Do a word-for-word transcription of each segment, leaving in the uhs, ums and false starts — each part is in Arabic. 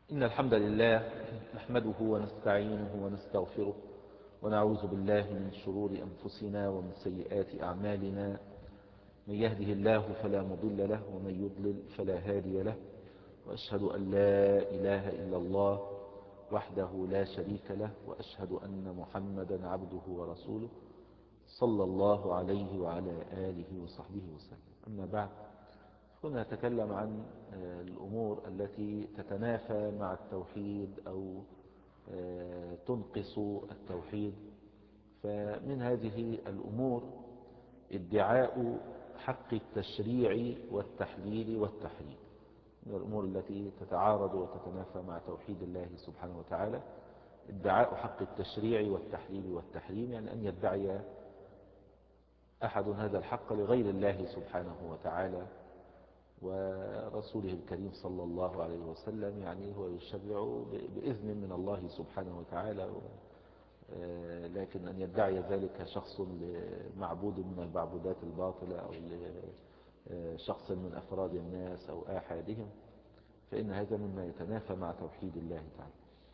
إن الحمد لله نحمده ونستعينه ونستغفره ونعوذ بالله من شرور أنفسنا ومن سيئات أعمالنا. من يهده الله فلا مضل له ومن يضلل فلا هادي له، وأشهد أن لا إله إلا الله وحده لا شريك له، وأشهد أن محمدا عبده ورسوله صلى الله عليه وعلى آله وصحبه وسلم. أما بعد، كنا نتكلم عن الأمور التي تتنافى مع التوحيد أو تنقص التوحيد. فمن هذه الأمور ادعاء حق التشريع والتحليل والتحريم، من الأمور التي تتعارض وتتنافى مع توحيد الله سبحانه وتعالى. ادعاء حق التشريع والتحليل والتحريم، يعني أن يدعي أحد هذا الحق لغير الله سبحانه وتعالى ورسوله الكريم صلى الله عليه وسلم، يعني هو يشرع بإذن من الله سبحانه وتعالى، لكن أن يدعي ذلك شخص لمعبود من المعبودات الباطلة أو لشخص من أفراد الناس أو آحادهم، فإن هذا مما يتنافى مع توحيد الله تعالى.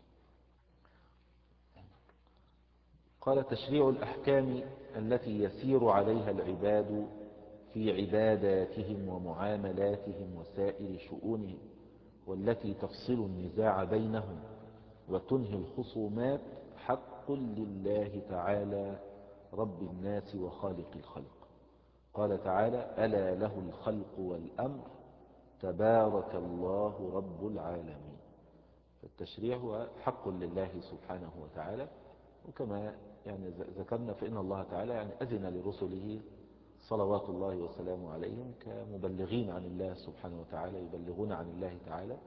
قال: تشريع الأحكام التي يسير عليها العباد في عباداتهم ومعاملاتهم وسائر شؤونهم، والتي تفصل النزاع بينهم وتنهي الخصومات، حق لله تعالى رب الناس وخالق الخلق. قال تعالى: ألا له الخلق والأمر تبارك الله رب العالمين. فالتشريع هو حق لله سبحانه وتعالى، وكما يعني ذكرنا فإن الله تعالى يعني أذن لرسله صلوات الله وسلامه عليهم كمبلغين عن الله سبحانه وتعالى، يبلغون عن الله تعالى،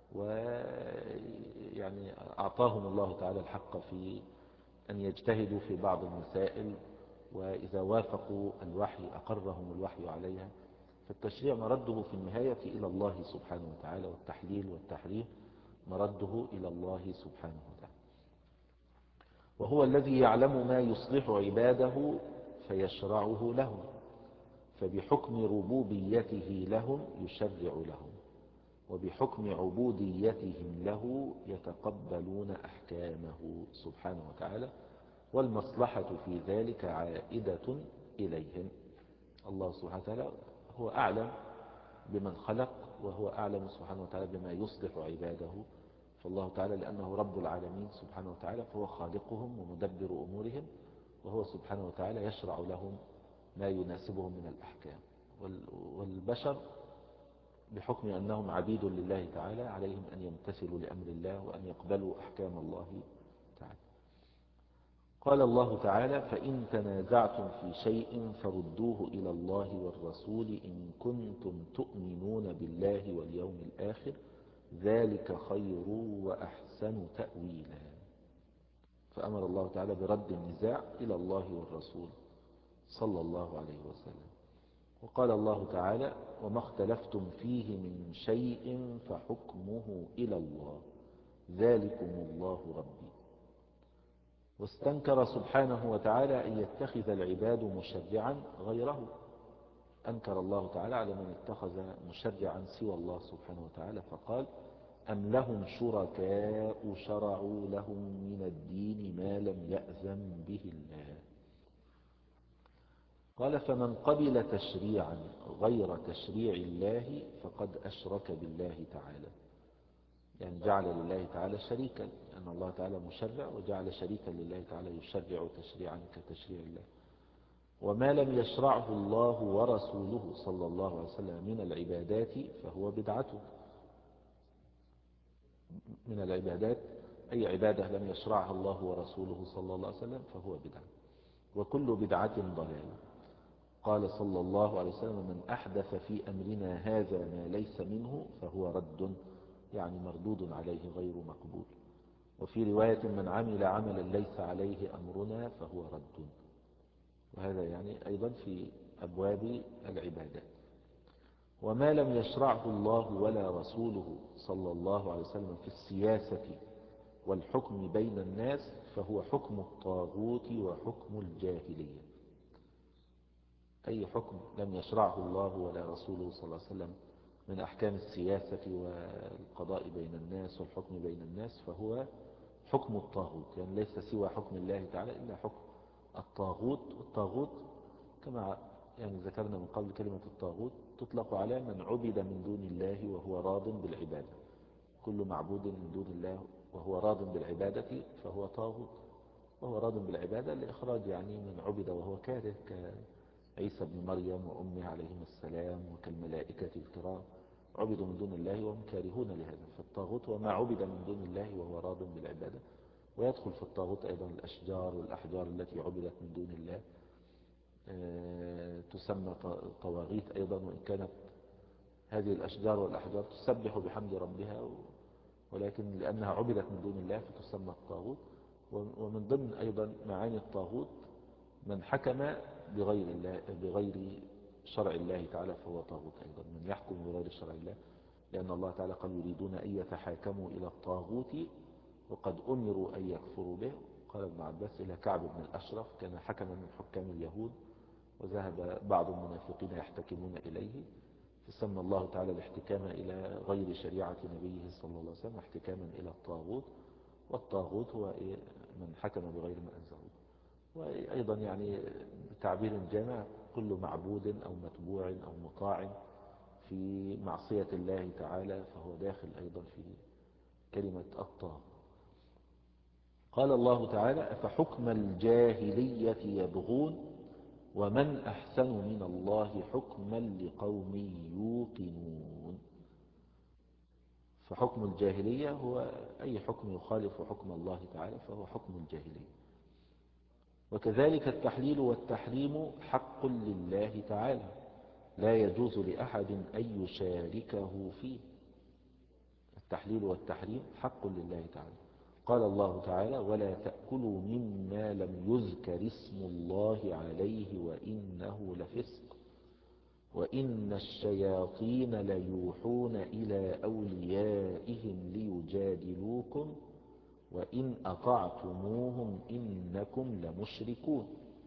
ويعني أعطاهم الله تعالى الحق في أن يجتهدوا في بعض المسائل، وإذا وافقوا الوحي أقرهم الوحي عليها. فالتشريع مرده في النهاية إلى الله سبحانه وتعالى، والتحليل والتحريم مرده إلى الله سبحانه وتعالى. وهو الذي يعلم ما يصلح عباده فيشرعه لهم، فبحكم ربوبيته لهم يشرع لهم، وبحكم عبوديتهم له يتقبلون أحكامه سبحانه وتعالى، والمصلحة في ذلك عائدة إليهم. الله سبحانه وتعالى هو أعلم بمن خلق، وهو أعلم سبحانه وتعالى بما يصلح عباده. فالله تعالى لأنه رب العالمين سبحانه وتعالى فهو خالقهم ومدبر أمورهم، وهو سبحانه وتعالى يشرع لهم ما يناسبهم من الأحكام. والبشر بحكم أنهم عبيد لله تعالى عليهم أن يمتثلوا لأمر الله وأن يقبلوا أحكام الله تعالى. قال الله تعالى: فإن تنازعتم في شيء فردوه إلى الله والرسول إن كنتم تؤمنون بالله واليوم الآخر، ذلك خير وأحسن تأويلا. فأمر الله تعالى برد النزاع إلى الله والرسول صلى الله عليه وسلم. وقال الله تعالى: وما اختلفتم فيه من شيء فحكمه إلى الله ذلكم الله ربي. واستنكر سبحانه وتعالى أن يتخذ العباد مشرعا غيره. أنكر الله تعالى على من اتخذ مشرعا سوى الله سبحانه وتعالى، فقال: أم لهم شركاء شرعوا لهم من الدين ما لم يأذن به الله. قال: فمن قبل تشريعا غير تشريع الله فقد أشرك بالله تعالى، يعني جعل لله تعالى شريكا، أن الله تعالى مشرع وجعل شريكا لله تعالى يشرع تشريعا كتشريع الله. وما لم يشرعه الله ورسوله صلى الله عليه وسلم من العبادات فهو بدعته. من العبادات أي عبادة لم يشرعها الله ورسوله صلى الله عليه وسلم فهو بدعة، وكل بدعة ضلالة. قال صلى الله عليه وسلم: من أحدث في أمرنا هذا ما ليس منه فهو رد، يعني مردود عليه غير مقبول. وفي رواية: من عمل عملا ليس عليه أمرنا فهو رد. وهذا يعني أيضا في أبواب العبادات. وما لم يشرعه الله ولا رسوله صلى الله عليه وسلم في السياسة والحكم بين الناس فهو حكم الطاغوت وحكم الجاهلية. أي حكم لم يشرعه الله ولا رسوله صلى الله عليه وسلم من أحكام السياسة والقضاء بين الناس والحكم بين الناس، فهو حكم الطاغوت، يعني ليس سوى حكم الله تعالى إلا حكم الطاغوت. والطاغوت كما يعني ذكرنا من قبل، كلمة الطاغوت تطلق على من عبد من دون الله وهو راض بالعبادة. كل معبود من دون الله وهو راض بالعبادة فهو طاغوت. وهو راض بالعبادة لإخراج يعني من عبد وهو كاره، كعيسى بن مريم وأمه عليهما السلام، وكالملائكة الكرام عبدوا من دون الله وهم كارهون لهذا. فالطاغوت وما عبد من دون الله وهو راض بالعبادة. ويدخل في الطاغوت أيضا الأشجار والأحجار التي عبدت من دون الله، تسمى طواغيت أيضا، وإن كانت هذه الأشجار والأحجار تسبح بحمد ربها، ولكن لأنها عبدت من دون الله فتسمى الطاغوت. ومن ضمن أيضا معاني الطاغوت من حكم بغير الله بغير شرع الله تعالى فهو طاغوت أيضا، من يحكم بغير شرع الله، لأن الله تعالى قال يريدون أن يتحاكموا إلى الطاغوت وقد أمروا أن يكفروا به. قال ابن عباس إلى كعب بن الأشرف، كان حكما من حكام اليهود، وذهب بعض المنافقين يحتكمون إليه، فسمى الله تعالى الاحتكام إلى غير شريعة نبيه صلى الله عليه وسلم احتكاما إلى الطاغوت. والطاغوت هو من حكم بغير ما أنزل الله. وأيضا يعني بتعبير جامع كل معبود أو متبوع أو مطاع في معصية الله تعالى فهو داخل أيضا في كلمة الطاغوت. قال الله تعالى أفحكم الجاهلية يبغون ومن أحسن من الله حكما لقوم يوقنون. فحكم الجاهلية هو أي حكم يخالف حكم الله تعالى فهو حكم الجاهلية. وكذلك التحليل والتحريم حق لله تعالى لا يجوز لأحد أن يشاركه فيه. التحليل والتحريم حق لله تعالى. قال الله تعالى ولا تأكلوا مما لم يذكر اسم الله عليه وإنه لفسق وإن الشياطين ليوحون إلى أوليائهم ليجادلوكم وإن أطعتموهم إنكم لمشركون.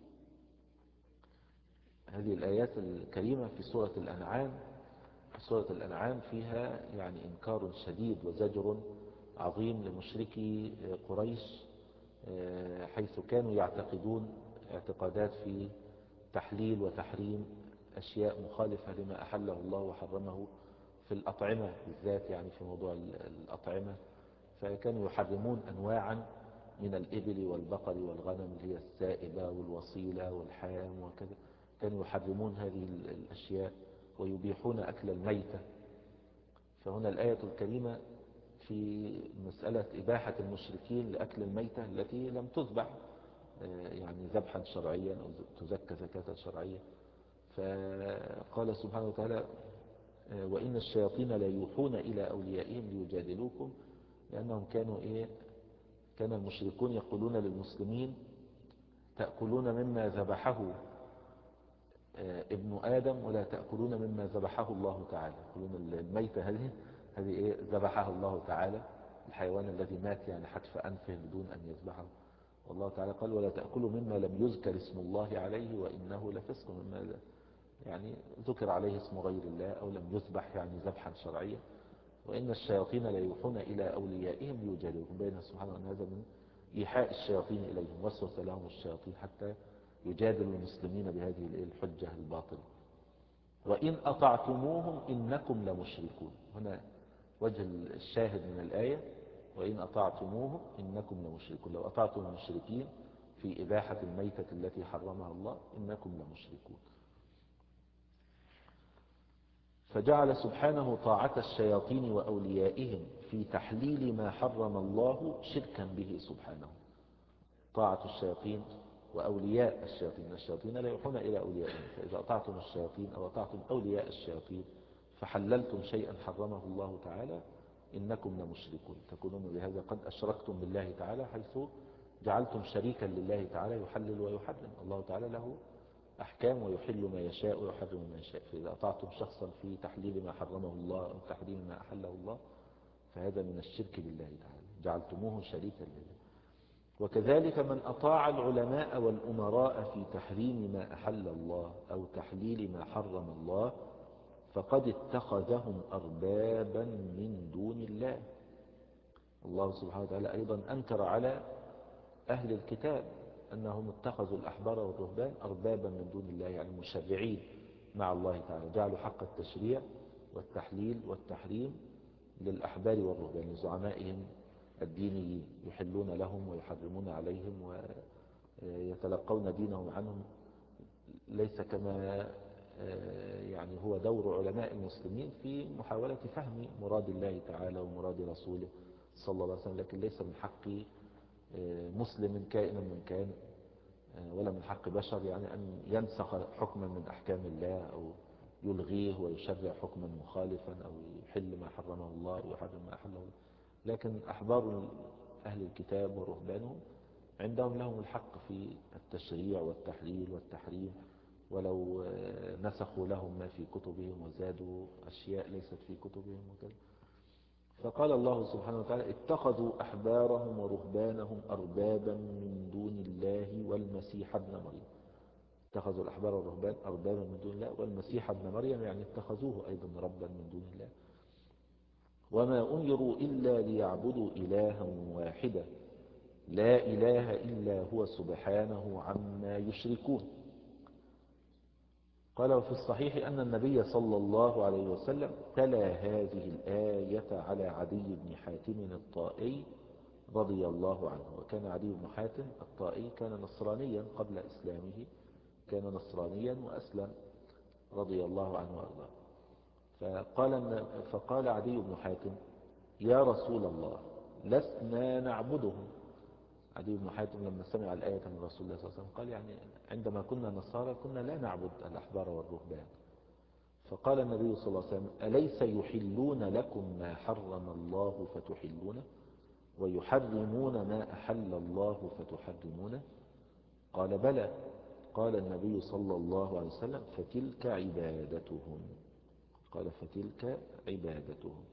هذه الآيات الكريمة في سورة الأنعام. سورة الأنعام فيها يعني إنكار شديد وزجر عظيم لمشركي قريش، حيث كانوا يعتقدون اعتقادات في تحليل وتحريم أشياء مخالفة لما أحله الله وحرمه في الأطعمة بالذات، يعني في موضوع الأطعمة. فكانوا يحرمون أنواعا من الإبل والبقر والغنم اللي هي السائبة والوصيلة والحام وكذا، كانوا يحرمون هذه الأشياء ويبيحون أكل الميتة. فهنا الآية الكريمة في مسألة إباحة المشركين لأكل الميتة التي لم تذبح يعني ذبحا شرعيا أو تزكى زكاة شرعية. فقال سبحانه وتعالى وإن الشياطين لا يوحون إلى أوليائهم ليجادلوكم، لأنهم كانوا إيه كان المشركون يقولون للمسلمين تأكلون مما ذبحه ابن آدم ولا تأكلون مما ذبحه الله تعالى. يقولون الميتة هذه هذه إيه ذبحها الله تعالى، الحيوان الذي مات يعني حتف أنفه بدون أن يذبحه. والله تعالى قال ولا تأكلوا مما لم يذكر اسم الله عليه وإنه لفسق، مما يعني ذكر عليه اسم غير الله أو لم يذبح يعني ذبحا شرعيا. وإن الشياطين لا يوحون إلى أوليائهم ليجادلوكم، بين سبحانه أن هذا من إيحاء الشياطين إليهم، وسوس لهم الشياطين حتى يجادلوا المسلمين بهذه الحجة الباطلة. وإن أطعتموهم إنكم لمشركون. هنا وجه الشاهد من الآية وإن أطعتموهم إنكم لمشركون. لو أطعتم المشركين في إباحة الميتة التي حرمها الله إنكم لمشركون. فجعل سبحانه طاعة الشياطين وأوليائهم في تحليل ما حرم الله شركا به سبحانه. طاعة الشياطين وأولياء الشياطين، الشياطين لا يوحون إلى أوليائهم، فإذا أطعتم الشياطين أو أطعتم أولياء الشياطين فحللتم شيئا حرمه الله تعالى إنكم لمشركون، تكونون بهذا قد أشركتم بالله تعالى، حيث جعلتم شريكا لله تعالى يحلل ويحرم. الله تعالى له أحكام ويحل ما يشاء ويحرم ما يشاء. فإذا أطعتم شخصا في تحليل ما حرمه الله أو تحريم ما أحله الله فهذا من الشرك بالله تعالى، جعلتموه شريكا لله. وكذلك من أطاع العلماء والأمراء في تحريم ما أحل الله أو تحليل ما حرم الله فقد اتخذهم أربابا من دون الله. الله سبحانه وتعالى أيضا أنكر على أهل الكتاب أنهم اتخذوا الأحبار والرهبان أربابا من دون الله، يعني مشرعين مع الله تعالى، جعلوا حق التشريع والتحليل والتحريم للأحبار والرهبان لزعمائهم الدينيين، يحلون لهم ويحرمون عليهم ويتلقون دينهم عنهم، ليس كما يعني هو دور علماء المسلمين في محاولة فهم مراد الله تعالى ومراد رسوله صلى الله عليه وسلم، لكن ليس من حق مسلم كائنا من كان ولا من حق بشر يعني أن ينسخ حكما من أحكام الله أو يلغيه ويشرع حكما مخالفا أو يحل ما حرمه الله ويحرم ما أحله الله. لكن أحبار أهل الكتاب ورهبانهم عندهم لهم الحق في التشريع والتحليل والتحريم، ولو نسخوا لهم ما في كتبهم وزادوا أشياء ليست في كتبهم وكذا. فقال الله سبحانه وتعالى اتخذوا أحبارهم ورهبانهم أربابا من دون الله والمسيح ابن مريم. اتخذوا الأحبار والرهبان أربابا من دون الله والمسيح ابن مريم، يعني اتخذوه أيضا ربا من دون الله. وما أمروا إلا ليعبدوا إلها واحدا لا إله إلا هو سبحانه عما يشركون. قال وفي الصحيح أن النبي صلى الله عليه وسلم تلا هذه الآية على عدي بن حاتم الطائي رضي الله عنه. وكان عدي بن حاتم الطائي كان نصرانيا قبل إسلامه، كان نصرانيا وأسلم رضي الله عنه وأرضاه. فقال, فقال عدي بن حاتم يا رسول الله لسنا نعبدهم. عدي بن حاتم لما سمع الآية من رسول الله صلى الله عليه وسلم قال يعني عندما كنا نصارى كنا لا نعبد الأحبار والرهبان. فقال النبي صلى الله عليه وسلم أليس يحلون لكم ما حرم الله فتحلونه ويحرمون ما أحل الله فتحرمونه؟ قال بلى. قال النبي صلى الله عليه وسلم فتلك عبادتهم. قال فتلك عبادتهم.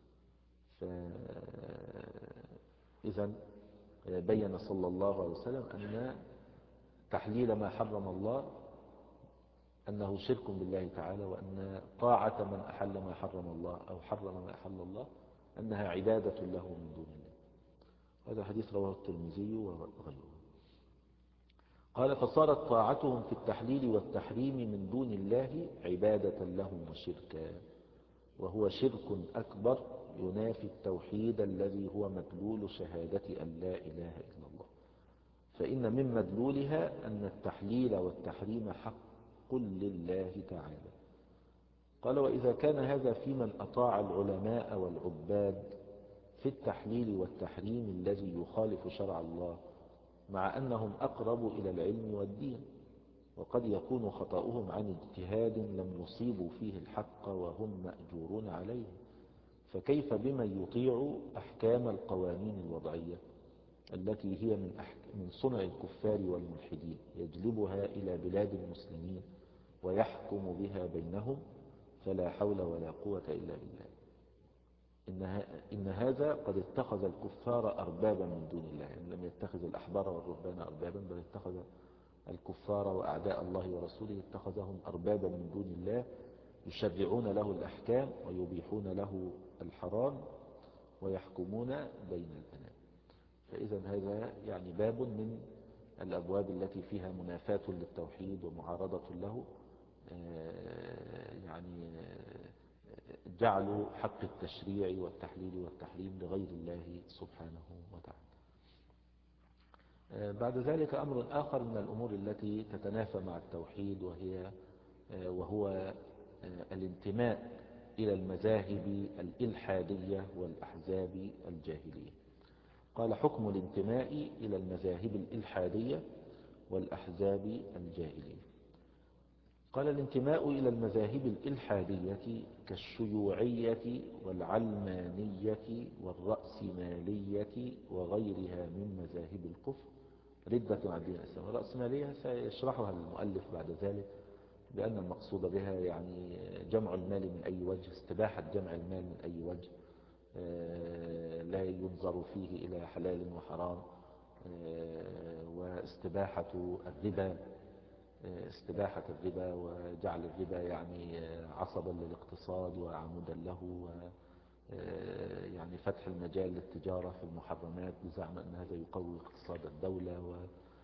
فإذا بين صلى الله عليه وسلم أن تحليل ما حرم الله أنه شرك بالله تعالى، وأن طاعة من أحل ما حرم الله أو حرم ما أحل الله أنها عبادة له من دون الله. هذا حديث رواه الترمذي وغيره. قال فصارت طاعتهم في التحليل والتحريم من دون الله عبادة لهم وشركا، وهو شرك أكبر ينافي التوحيد الذي هو مدلول شهادة أن لا إله إلا الله. فإن من مدلولها أن التحليل والتحريم حق لله تعالى. قال وإذا كان هذا في من أطاع العلماء والعباد في التحليل والتحريم الذي يخالف شرع الله، مع أنهم أقرب إلى العلم والدين، وقد يكون خطأهم عن اجتهاد لم يصيبوا فيه الحق وهم مأجورون عليه، فكيف بمن يطيع أحكام القوانين الوضعية التي هي من, من صنع الكفار والملحدين يجلبها إلى بلاد المسلمين ويحكم بها بينهم، فلا حول ولا قوة إلا بالله. إن, إن هذا قد اتخذ الكفار أربابا من دون الله، يعني لم يتخذ الأحبار والرهبان أربابا، بل اتخذ الكفار وأعداء الله ورسوله اتخذهم أربابا من دون الله يشرعون له الأحكام ويبيحون له الحرام ويحكمون بين الأنام. فإذا هذا يعني باب من الأبواب التي فيها منافاة للتوحيد ومعارضة له، يعني جعلوا حق التشريع والتحليل والتحريم لغير الله سبحانه وتعالى. بعد ذلك أمر آخر من الأمور التي تتنافى مع التوحيد، وهي وهو الانتماء إلى المذاهب الإلحادية والأحزاب الجاهلية. قال حكم الانتماء إلى المذاهب الإلحادية والأحزاب الجاهلية. قال الانتماء إلى المذاهب الإلحادية كالشيوعية والعلمانية والرأسمالية وغيرها من مذاهب الكفر ردة عن دين الإسلام. الرأسمالية سيشرحها المؤلف بعد ذلك بأن المقصود بها يعني جمع المال من أي وجه، استباحة جمع المال من أي وجه، لا ينظر فيه إلى حلال وحرام، واستباحة الربا استباحة الربا وجعل الربا يعني عصبا للاقتصاد وعمودا له، يعني فتح المجال للتجارة في المحرمات بزعم أن هذا يقوي اقتصاد الدولة، و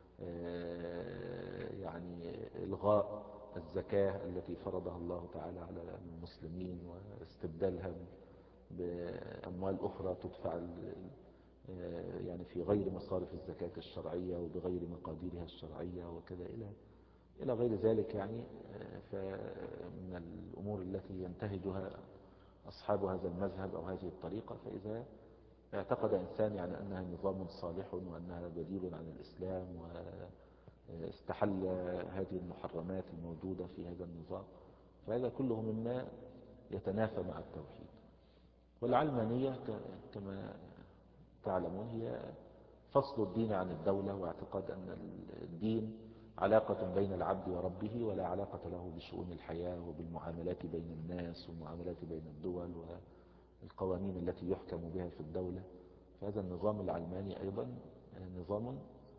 يعني إلغاء الزكاة التي فرضها الله تعالى على المسلمين واستبدالها بأموال أخرى تدفع يعني في غير مصارف الزكاة الشرعية وبغير مقاديرها الشرعية وكذا إلى إلى غير ذلك. يعني فمن الأمور التي ينتهجها أصحاب هذا المذهب أو هذه الطريقة، فإذا اعتقد إنسان يعني أنها نظام صالح وأنها بديل عن الإسلام واستحل هذه المحرمات الموجودة في هذا النظام، فهذا كله مما يتنافى مع التوحيد. والعلمانية كما تعلمون هي فصل الدين عن الدولة، واعتقاد أن الدين علاقة بين العبد وربه ولا علاقة له بشؤون الحياة وبالمعاملات بين الناس والمعاملات بين الدول والقوانين التي يحكم بها في الدولة. فهذا النظام العلماني أيضا نظام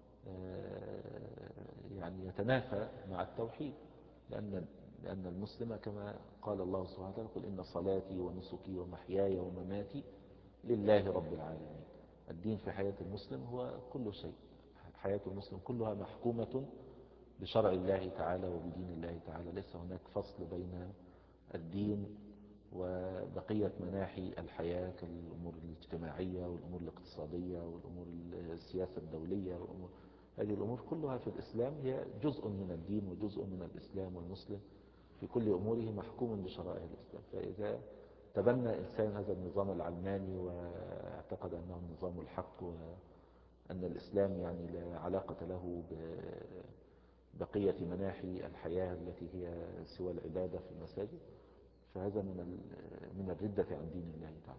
يعني يتنافى مع التوحيد، لأن لأن المسلم كما قال الله سبحانه وتعالى: قل إن صلاتي ونسكي ومحياي ومماتي لله رب العالمين. الدين في حياة المسلم هو كل شيء، حياة المسلم كلها محكومة بشرع الله تعالى وبدين الله تعالى، ليس هناك فصل بين الدين وبقية مناحي الحياة كالأمور الاجتماعية والأمور الاقتصادية والأمور السياسة الدولية والأمور هذه الأمور كلها في الإسلام هي جزء من الدين وجزء من الإسلام، والمسلم في كل أموره محكوم بشرائع الإسلام. فإذا تبنى إنسان هذا النظام العلماني واعتقد أنه النظام الحق وأن الإسلام يعني لا علاقة له ببقية مناحي الحياة التي هي سوى العبادة في المساجد، فهذا من من الردة عن دين الله تعالى.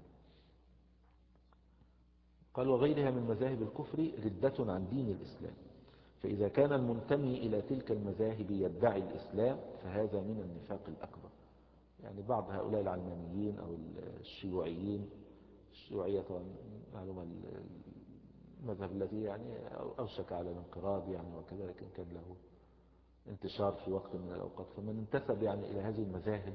قال: وغيرها من مذاهب الكفر ردة عن دين الإسلام، فإذا كان المنتمي إلى تلك المذاهب يدعي الإسلام فهذا من النفاق الأكبر. يعني بعض هؤلاء العلمانيين أو الشيوعيين، الشيوعية طبعا معلومة المذهب الذي يعني أوشك على الانقراض يعني وكذا، لكن كان له انتشار في وقت من الأوقات، فمن انتسب يعني إلى هذه المذاهب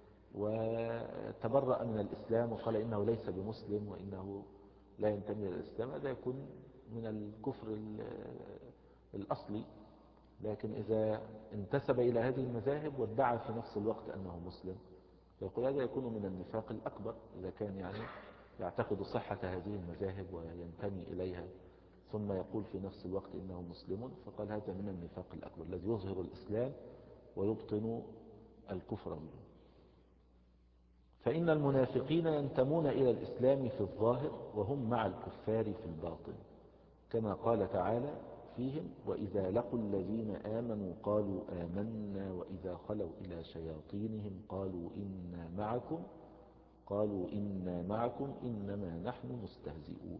وتبرأ من الإسلام وقال إنه ليس بمسلم وإنه لا ينتمي إلى الإسلام، هذا يكون من الكفر الأصلي. لكن إذا انتسب إلى هذه المذاهب وادعى في نفس الوقت أنه مسلم، فيقول هذا يكون من النفاق الأكبر. إذا كان يعني يعتقد صحة هذه المذاهب وينتمي إليها ثم يقول في نفس الوقت إنه مسلم، فقال هذا من النفاق الأكبر الذي يظهر الإسلام ويبطن الكفر منه. فإن المنافقين ينتمون إلى الإسلام في الظاهر وهم مع الكفار في الباطن، كما قال تعالى فيهم: وإذا لقوا الذين آمنوا قالوا آمنا وإذا خلوا إلى شياطينهم قالوا إنا معكم قالوا إنا معكم إنما نحن مستهزئون.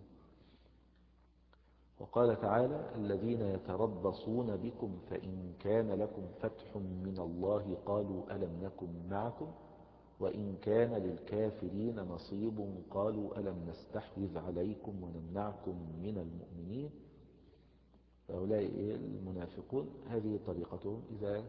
وقال تعالى: الذين يتربصون بكم فإن كان لكم فتح من الله قالوا ألم نكن معكم وإن كان للكافرين نصيب قالوا ألم نستحوذ عليكم ونمنعكم من المؤمنين. هؤلاء المنافقون هذه طريقتهم، إذا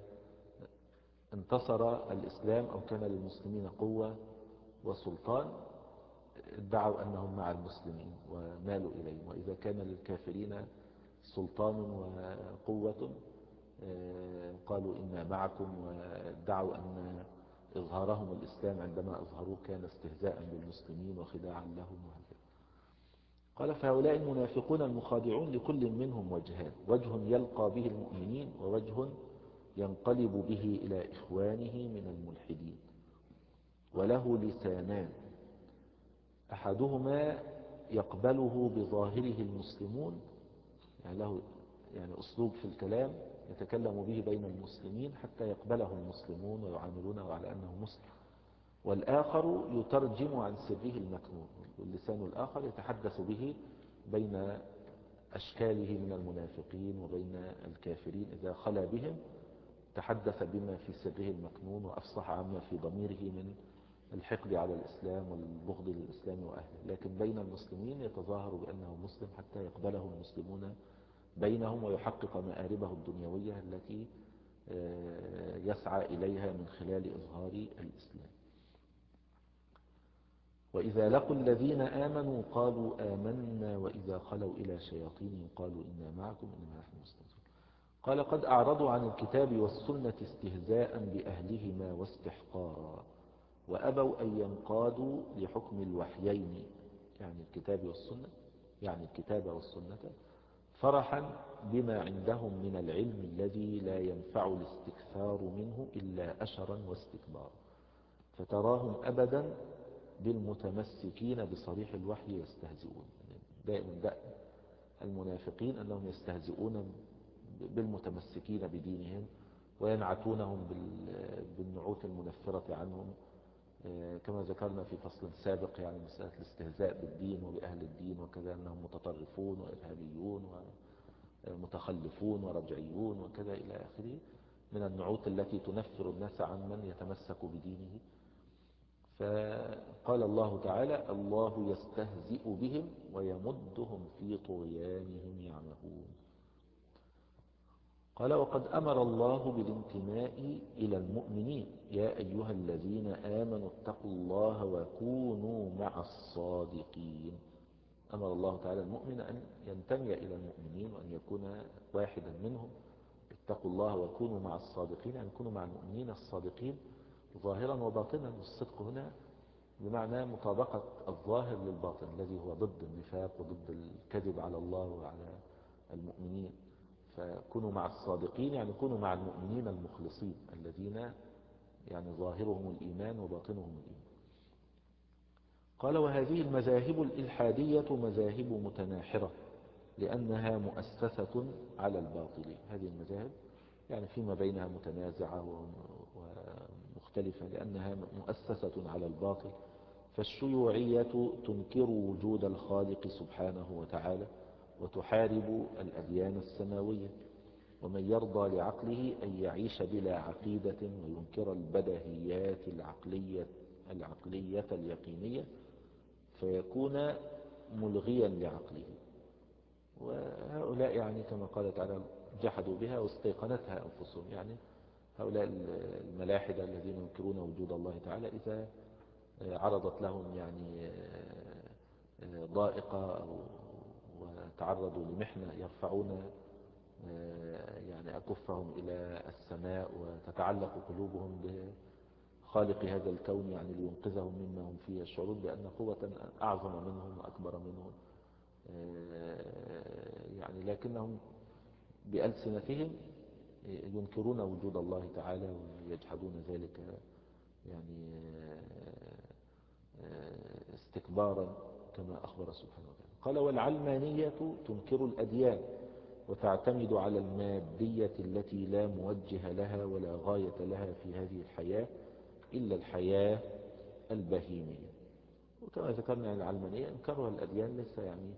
انتصر الإسلام أو كان للمسلمين قوة وسلطان ادعوا أنهم مع المسلمين ومالوا إليهم، وإذا كان للكافرين سلطان وقوة قالوا إنا معكم، وادعوا أن إظهارهم الإسلام عندما أظهروه كان استهزاء بالمسلمين وخداعا لهم وهكذا. قال: فهؤلاء المنافقون المخادعون لكل منهم وجهان: وجه يلقى به المؤمنين ووجه ينقلب به إلى إخوانه من الملحدين، وله لسانان أحدهما يقبله بظاهره المسلمون، يعني له يعني أسلوب في الكلام يتكلم به بين المسلمين حتى يقبله المسلمون ويعاملونه على أنه مسلم، والآخر يترجم عن سره المكنون، واللسان الآخر يتحدث به بين أشكاله من المنافقين وبين الكافرين. إذا خلا بهم تحدث بما في سره المكنون وأفصح عما في ضميره من الحقد على الإسلام والبغض للإسلام وأهله، لكن بين المسلمين يتظاهر بأنه مسلم حتى يقبله المسلمون بينهم ويحقق مآربه الدنيوية التي يسعى إليها من خلال إظهار الإسلام. وإذا لقوا الذين آمنوا قالوا آمنا وإذا خلوا إلى شياطينهم قالوا إنا معكم إنما نحن مستهزئون. قال قد أعرضوا عن الكتاب والسنة استهزاء بأهلهما واستحقارا وأبوا أن ينقادوا لحكم الوحيين، يعني الكتاب والسنة، يعني الكتاب والسنة، فرحا بما عندهم من العلم الذي لا ينفع الاستكثار منه إلا أشرا واستكبارا، فتراهم أبدا بالمتمسكين بصريح الوحي يستهزئون. دائما دائما المنافقين أنهم يستهزئون بالمتمسكين بدينهم وينعتونهم بالنعوت المنفرة عنهم، كما ذكرنا في فصل سابق يعني مسألة الاستهزاء بالدين وبأهل الدين وكذا أنهم متطرفون وإرهابيون ومتخلفون ورجعيون وكذا إلى آخره من النعوت التي تنفر الناس عن من يتمسك بدينه. فقال الله تعالى الله يستهزئ بهم ويمدهم في طغيانهم يعمهون. قال وقد أمر الله بالانتماء إلى المؤمنين يا أيها الذين آمنوا اتقوا الله وكونوا مع الصادقين. أمر الله تعالى المؤمن أن ينتمي إلى المؤمنين وأن يكون واحدا منهم. اتقوا الله وكونوا مع الصادقين، أن يكونوا مع المؤمنين الصادقين ظاهرا وباطنا. والصدق هنا بمعنى مطابقة الظاهر للباطن الذي هو ضد النفاق وضد الكذب على الله وعلى المؤمنين. فكونوا مع الصادقين يعني كونوا مع المؤمنين المخلصين الذين يعني ظاهرهم الإيمان وباطنهم الإيمان. قال وهذه المذاهب الإلحادية مذاهب متناحرة لأنها مؤسسة على الباطل. هذه المذاهب يعني فيما بينها متنازعة ومختلفة لأنها مؤسسة على الباطل. فالشيوعية تنكر وجود الخالق سبحانه وتعالى وتحارب الأديان السماوية، ومن يرضى لعقله أن يعيش بلا عقيدة وينكر البدهيات العقلية, العقلية اليقينية فيكون ملغيا لعقله. وهؤلاء يعني كما قال تعالى جحدوا بها واستيقنتها أنفسهم، يعني هؤلاء الملاحدة الذين ينكرون وجود الله تعالى إذا عرضت لهم يعني ضائقة أو وتعرضوا لمحنة يرفعون يعني أكفهم إلى السماء وتتعلق قلوبهم بخالق هذا الكون يعني لينقذهم مما هم فيه، الشعور بأن قوة أعظم منهم وأكبر منهم، يعني لكنهم بألسنتهم ينكرون وجود الله تعالى ويجحدون ذلك يعني استكبارا كما أخبر سبحانه وتعالى. قال والعلمانية تنكر الأديان وتعتمد على المادية التي لا موجه لها ولا غاية لها في هذه الحياة إلا الحياة البهيمية. وكما ذكرنا العلمانية انكرها الأديان ليس يعني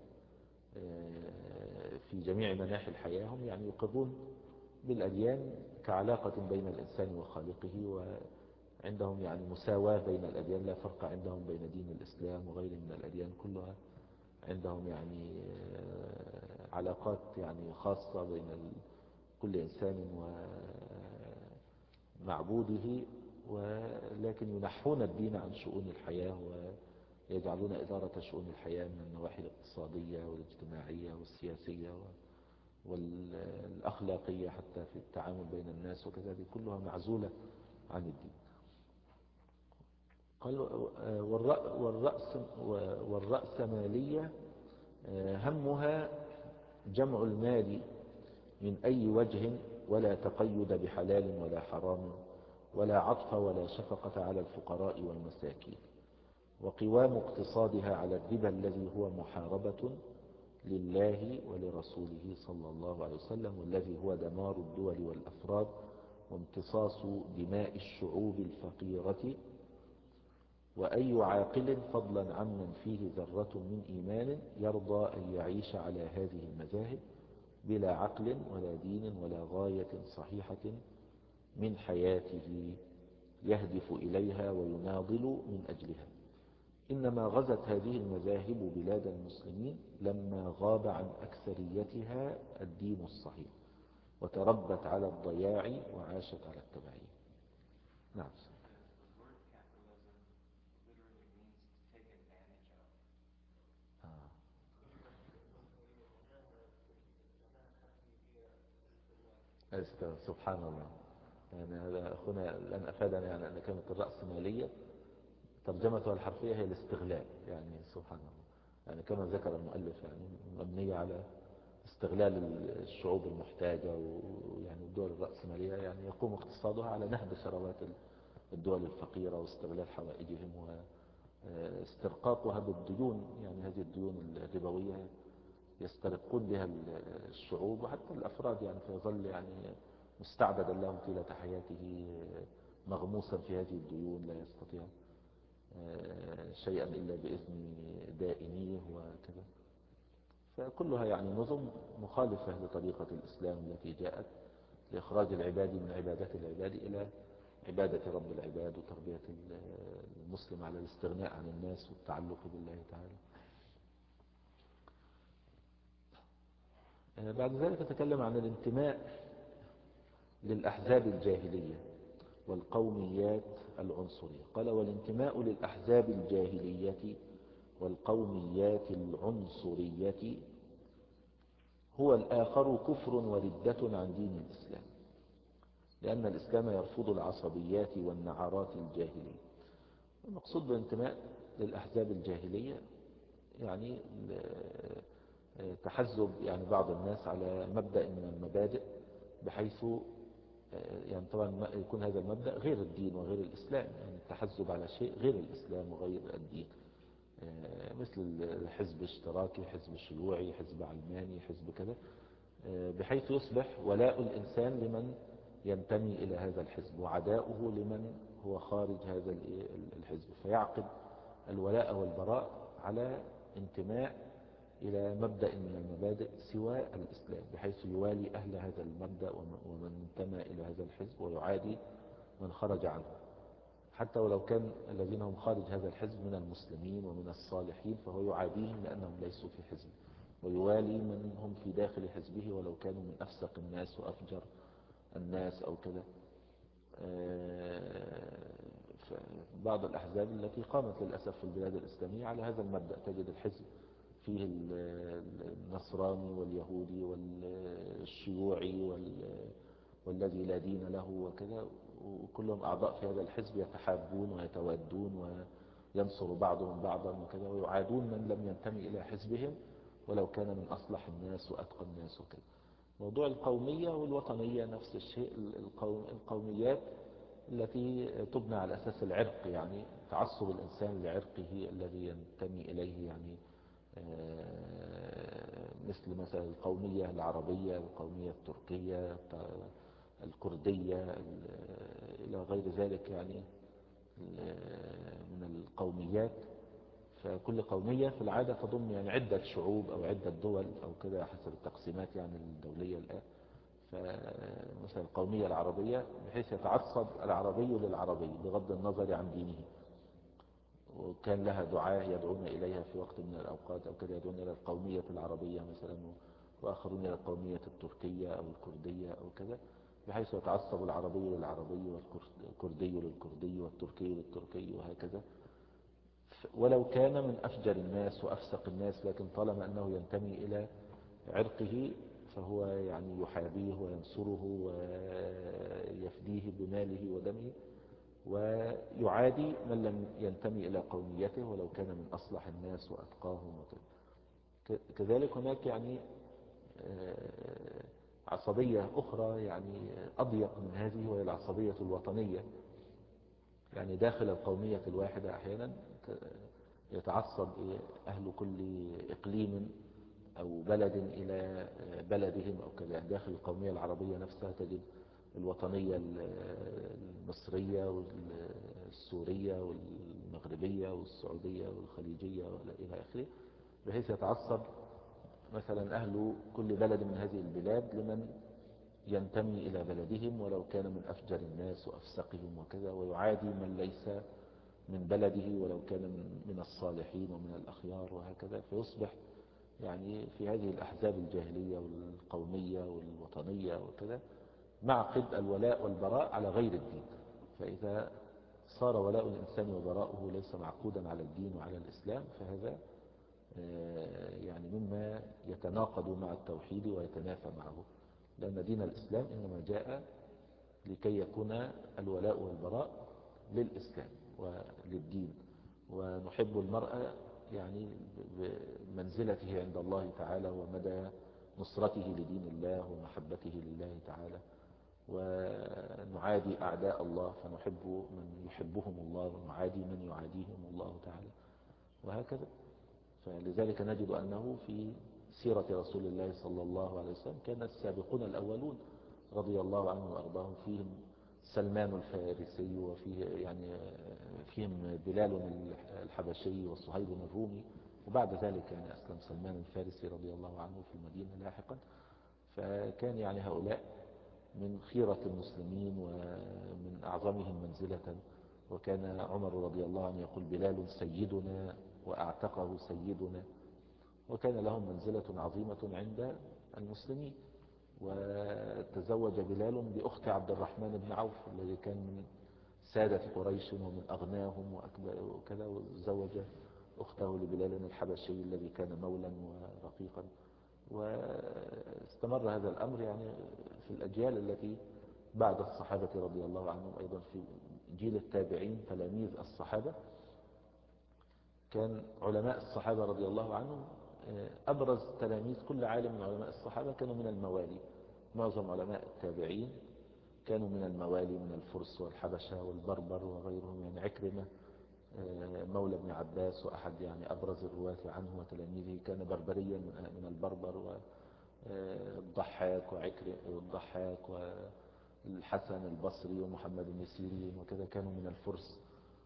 في جميع مناحي الحياة، هم يعني يقرون بالأديان كعلاقة بين الإنسان وخالقه، وعندهم يعني مساواة بين الأديان، لا فرق عندهم بين دين الإسلام وغيره من الأديان، كلها عندهم يعني علاقات يعني خاصة بين كل إنسان ومعبوده، ولكن ينحون الدين عن شؤون الحياة ويجعلون إدارة شؤون الحياة من النواحي الاقتصادية والاجتماعية والسياسية والأخلاقية حتى في التعامل بين الناس وكذا، كلها معزولة عن الدين. قال والرأس والرأسمالية همها جمع المال من أي وجه ولا تقيد بحلال ولا حرام ولا عطف ولا شفقة على الفقراء والمساكين، وقوام اقتصادها على الربا الذي هو محاربة لله ولرسوله صلى الله عليه وسلم، والذي هو دمار الدول والأفراد وامتصاص دماء الشعوب الفقيرة. وأي عاقل فضلا عمن فيه ذرة من إيمان يرضى أن يعيش على هذه المذاهب بلا عقل ولا دين ولا غاية صحيحة من حياته يهدف إليها ويناضل من أجلها. إنما غزت هذه المذاهب بلاد المسلمين لما غاب عن أكثريتها الدين الصحيح، وتربت على الضياع وعاشت على التبعية. نعم. آه. سبحان الله. يعني هذا أخونا الآن أفادنا يعني أن كلمة الرأسمالية ترجمتها الحرفية هي الاستغلال. يعني سبحان الله، يعني كما ذكر المؤلف يعني مبنية على استغلال الشعوب المحتاجة، ويعني الدول الرأسمالية يعني يقوم اقتصادها على نهب ثروات الدول الفقيرة واستغلال حوائجهم واسترقاقها بالديون. يعني هذه الديون الربوية يسترقون بها الشعوب وحتى الأفراد، يعني فيظل يعني مستعبدا لهم طيلة حياته، مغموسا في هذه الديون، لا يستطيع شيئا إلا بإذن دائنيه وكذا. فكلها يعني نظم مخالفة لطريقة الإسلام التي جاءت لإخراج العباد من عبادة العباد إلى عبادة رب العباد، وتربية المسلم على الاستغناء عن الناس والتعلق بالله تعالى. بعد ذلك تكلم عن الانتماء للأحزاب الجاهلية والقوميات العنصرية. قال: والانتماء للأحزاب الجاهلية والقوميات العنصرية هو الآخر كفر وردة عن دين الإسلام، لأن الإسلام يرفض العصبيات والنعرات الجاهلية. المقصود بالانتماء للأحزاب الجاهلية يعني تحزب يعني بعض الناس على مبدأ من المبادئ، بحيث يعني طبعا يكون هذا المبدأ غير الدين وغير الإسلام، يعني التحزب على شيء غير الإسلام وغير الدين، مثل الحزب اشتراكي، حزب شيوعي، حزب علماني، حزب كذا، بحيث يصبح ولاء الإنسان لمن ينتمي إلى هذا الحزب وعداؤه لمن هو خارج هذا الحزب، فيعقد الولاء والبراء على انتماء إلى مبدأ من المبادئ سوى الإسلام، بحيث يوالي أهل هذا المبدأ ومن انتمى إلى هذا الحزب، ويعادي من خرج عنه، حتى ولو كان الذين هم خارج هذا الحزب من المسلمين ومن الصالحين، فهو يعاديهم لأنهم ليسوا في حزبه، ويوالي من هم في داخل حزبه ولو كانوا من أفسق الناس وأفجر الناس أو كذا. بعض الأحزاب التي قامت للأسف في البلاد الإسلامية على هذا المبدأ، تجد الحزب فيه النصراني واليهودي والشيوعي والذي لا دين له وكذا، وكلهم أعضاء في هذا الحزب يتحابون ويتوادون وينصر بعضهم بعضا وكذا، ويعادون من لم ينتمي إلى حزبهم ولو كان من أصلح الناس وأتقى الناس وكذا. موضوع القومية والوطنية نفس الشيء. القوميات التي تبنى على أساس العرق، يعني تعصب الإنسان لعرقه الذي ينتمي إليه، يعني مثل مثلا القومية العربية، القومية التركية، الكردية، إلى غير ذلك يعني من القوميات. فكل قومية في العادة تضم يعني عدة شعوب أو عدة دول أو كده حسب التقسيمات يعني الدولية الآن. فمثلا القومية العربية بحيث يتعصب العربي للعربي بغض النظر عن دينه، وكان لها دعاة يدعون إليها في وقت من الأوقات أو كده، يدعون إلى القومية العربية مثلا، وآخرون إلى القومية التركية أو الكردية أو كذا، بحيث يتعصب العربي للعربي والكردي للكردي والتركي للتركي وهكذا، ولو كان من أفجر الناس وأفسق الناس، لكن طالما أنه ينتمي إلى عرقه فهو يعني يحابيه وينصره ويفديه بماله ودمه، ويعادي من لم ينتمي إلى قوميته ولو كان من أصلح الناس وأتقاهم وكذا. كذلك هناك يعني عصبية أخرى يعني أضيق من هذه، وهي العصبية الوطنية. يعني داخل القومية الواحدة أحيانا يتعصب أهل كل إقليم أو بلد إلى بلدهم أو كذا. يعني داخل القومية العربية نفسها تجد الوطنية المصرية والسورية والمغربية والسعودية والخليجية إلى آخره، بحيث يتعصب مثلا أهل كل بلد من هذه البلاد لمن ينتمي إلى بلدهم ولو كان من أفجر الناس وأفسقهم وكذا، ويعادي من ليس من بلده ولو كان من الصالحين ومن الأخيار وهكذا. فيصبح يعني في هذه الأحزاب الجاهلية والقومية والوطنية وكذا معقد الولاء والبراء على غير الدين. فإذا صار ولاء الإنسان وبراؤه ليس معقودا على الدين وعلى الإسلام فهذا يعني مما يتناقض مع التوحيد ويتنافى معه، لأن دين الإسلام إنما جاء لكي يكون الولاء والبراء للإسلام وللدين، ونحب المرأة يعني بمنزلته عند الله تعالى ومدى نصرته لدين الله ومحبته لله تعالى، ونعادي أعداء الله فنحب من يحبهم الله ونعادي من يعاديهم الله تعالى، وهكذا. فلذلك نجد أنه في سيرة رسول الله صلى الله عليه وسلم كان السابقون الأولون رضي الله عنهم وأرضاهم فيهم سلمان الفارسي، وفيه يعني فيهم بلال الحبشي وصهيب الرومي، وبعد ذلك يعني أسلم سلمان الفارسي رضي الله عنه في المدينة لاحقا. فكان يعني هؤلاء من خيرة المسلمين ومن أعظمهم منزلة. وكان عمر رضي الله عنه يقول بلال سيدنا وأعتقه سيدنا، وكان لهم منزلة عظيمة عند المسلمين. وتزوج بلال بأخت عبد الرحمن بن عوف الذي كان من سادة قريش ومن أغناهم وكذا، وزوج أخته لبلال الحبشي الذي كان مولا ورقيقا. واستمر هذا الأمر يعني في الأجيال التي بعد الصحابة رضي الله عنهم، أيضا في جيل التابعين تلاميذ الصحابة. كان علماء الصحابة رضي الله عنهم أبرز تلاميذ كل عالم من علماء الصحابة كانوا من الموالي. معظم علماء التابعين كانوا من الموالي من الفرس والحبشة والبربر وغيرهم. يعني عكرمة مولى ابن عباس وأحد يعني أبرز الرواة عنه وتلاميذه كان بربريا من البربر، والضحاك وعكرمة والضحاك والحسن البصري ومحمد بن سيرين وكذا كانوا من الفرس.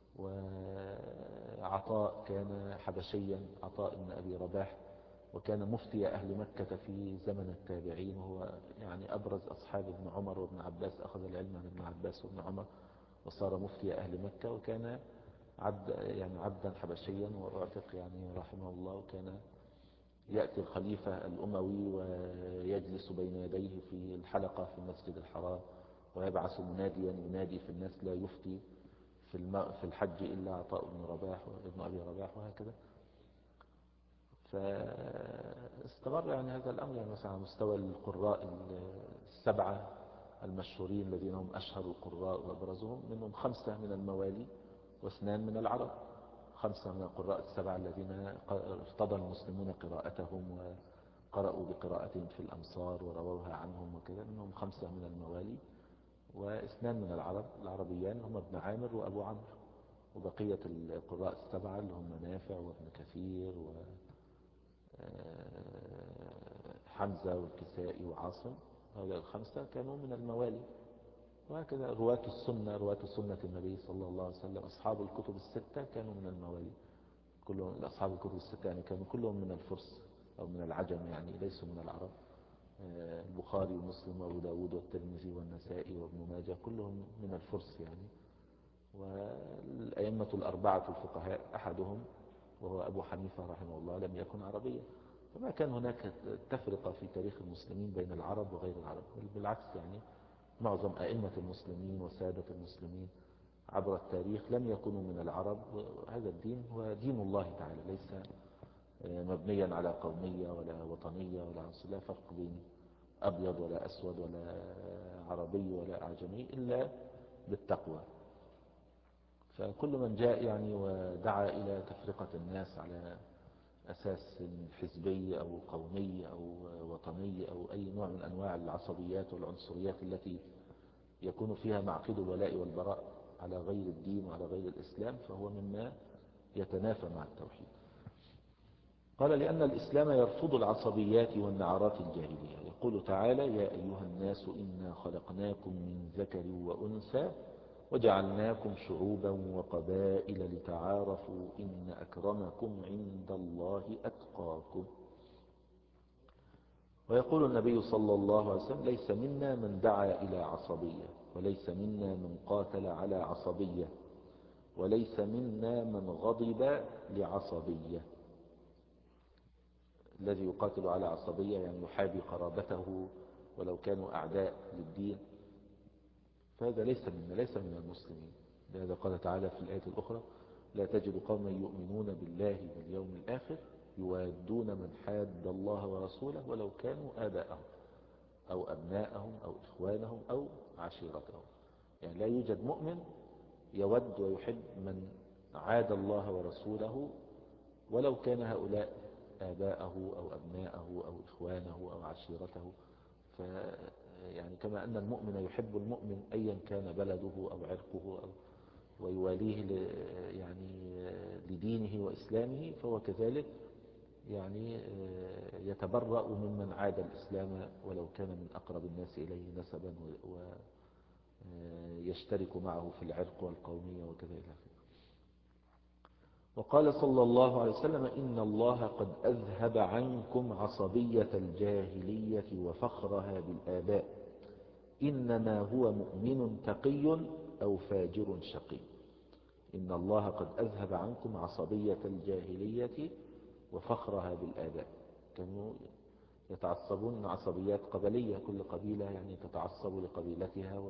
وعطاء كان حبشيا، عطاء بن أبي رباح، وكان مفتي أهل مكة في زمن التابعين، وهو يعني أبرز أصحاب ابن عمر وابن عباس، أخذ العلم عن ابن عباس وابن عمر وصار مفتي أهل مكة. وكان عبد يعني عبدا حبشيا وأعتق يعني رحمه الله. وكان يأتي الخليفة الأموي ويجلس بين يديه في الحلقة في المسجد الحرام، ويبعث مناديا ينادي في الناس لا يفتي في في الحج إلا عطاء بن رباح وابن أبي رباح، وهكذا. فاستمر يعني هذا الأمر يعني مثلا على مستوى القراء السبعة المشهورين الذين هم أشهر القراء وأبرزهم، منهم خمسة من الموالي واثنان من العرب. خمسة من القراء السبعة الذين ارتضى المسلمون قراءتهم وقرأوا بقراءتهم في الأمصار ورووها عنهم وكذا، منهم خمسة من الموالي واثنان من العرب العربيان هم ابن عامر وأبو عمرو. وبقية القراء السبعة اللي هم نافع وابن كثير وحمزة والكسائي وعاصم، هؤلاء الخمسة كانوا من الموالي. وهكذا رواة السنة، رواة سنة النبي صلى الله عليه وسلم، أصحاب الكتب الستة كانوا من الموالي كلهم. أصحاب الكتب الستة يعني كانوا كلهم من الفرس أو من العجم، يعني ليسوا من العرب. البخاري ومسلم وأبو داود والترمذي والنسائي وابن ماجه كلهم من الفرس يعني. والأئمة الأربعة الفقهاء أحدهم وهو أبو حنيفة رحمه الله لم يكن عربيا. فما كان هناك تفرقة في تاريخ المسلمين بين العرب وغير العرب، بل بالعكس يعني معظم أئمة المسلمين وسادة المسلمين عبر التاريخ لم يكونوا من العرب. هذا الدين هو دين الله تعالى، ليس مبنيا على قومية ولا وطنية ولا عنصر، لا فرق بين أبيض ولا أسود ولا عربي ولا أعجمي إلا بالتقوى. فكل من جاء يعني ودعا إلى تفرقة الناس على أساس حزبي أو قومي أو وطني أو أي نوع من أنواع العصبيات والعنصريات التي يكون فيها معقد الولاء والبراء على غير الدين وعلى غير الإسلام، فهو مما يتنافى مع التوحيد. قال لأن الإسلام يرفض العصبيات والنعرات الجاهلية. يقول تعالى يا أيها الناس إنا خلقناكم من ذكر وأنثى وجعلناكم شعوبا وقبائل لتعارفوا إن أكرمكم عند الله أتقاكم. ويقول النبي صلى الله عليه وسلم ليس منا من دعا إلى عصبية، وليس منا من قاتل على عصبية، وليس منا من غضب لعصبية. الذي يقاتل على عصبية يعني يحابي قرابته ولو كانوا أعداء للدين، فهذا ليس منا، ليس من المسلمين. لهذا قال تعالى في الآية الأخرى: لا تجد قوما يؤمنون بالله واليوم الآخر يوادون من حاد الله ورسوله ولو كانوا آباءهم أو أبناءهم أو إخوانهم أو عشيرتهم. يعني لا يوجد مؤمن يود ويحب من عاد الله ورسوله ولو كان هؤلاء آباءه أو أبناءه أو إخوانه أو عشيرته. ف يعني كما أن المؤمن يحب المؤمن أيا كان بلده أو عرقه أو ويواليه ل يعني لدينه وإسلامه، فهو كذلك يعني يتبرأ ممن عاد الإسلام ولو كان من أقرب الناس إليه نسبا ويشترك معه في العرق والقومية وكذا إلى آخره. وقال صلى الله عليه وسلم: إن الله قد أذهب عنكم عصبية الجاهلية وفخرها بالآباء، إنما هو مؤمن تقي أو فاجر شقي. إن الله قد أذهب عنكم عصبية الجاهلية وفخرها بالآباء. كانوا يتعصبون عصبيات قبلية، كل قبيلة يعني تتعصب لقبيلتها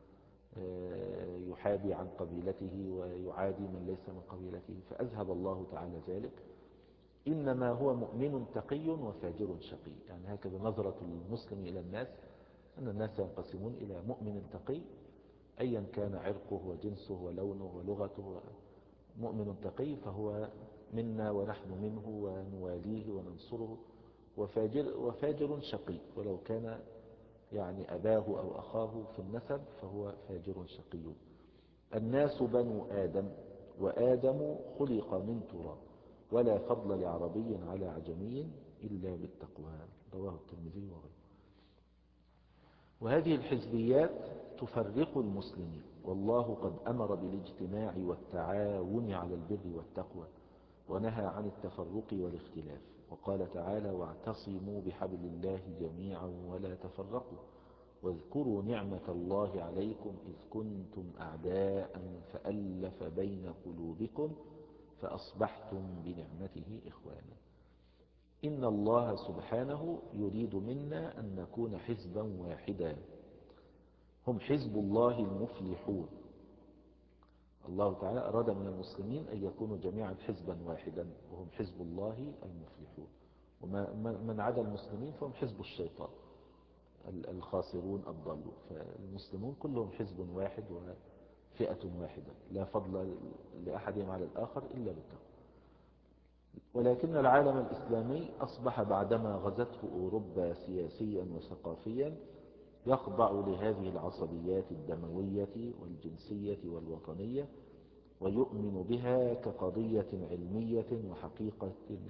ويحابي عن قبيلته ويعادي من ليس من قبيلته، فأذهب الله تعالى ذلك. إنما هو مؤمن تقي وفاجر شقي. يعني هكذا نظرة المسلم إلى الناس، أن الناس ينقسمون إلى مؤمن تقي أيا كان عرقه وجنسه ولونه ولغته. مؤمن تقي فهو منا ونحن منه ونواليه وننصره. وفاجر, وفاجر شقي، ولو كان يعني أباه أو أخاه في النسب فهو فاجر شقي. الناس بنو آدم، وآدم خلق من تراب، ولا فضل لعربي على عجمي إلا بالتقوى. رواه الترمذي وغيره. وهذه الحزبيات تفرق المسلمين، والله قد أمر بالاجتماع والتعاون على البر والتقوى، ونهى عن التفرق والاختلاف. وقال تعالى: واعتصموا بحبل الله جميعا ولا تفرقوا، واذكروا نعمة الله عليكم إذ كنتم أعداء فألف بين قلوبكم فأصبحتم بنعمته إخوانا. إن الله سبحانه يريد منا أن نكون حزبا واحدا، هم حزب الله المفلحون. الله تعالى أراد من المسلمين أن يكونوا جميعا حزبا واحدا، وهم حزب الله المفلحون. ومن عدا المسلمين فهم حزب الشيطان الخاسرون الضالون. فالمسلمون كلهم حزب واحد وفئة واحدة، لا فضل لأحدهم على الآخر إلا بالتقوى. ولكن العالم الإسلامي أصبح بعدما غزته أوروبا سياسيا وثقافيا يخضع لهذه العصبيات الدموية والجنسية والوطنية، ويؤمن بها كقضية علمية وحقيقة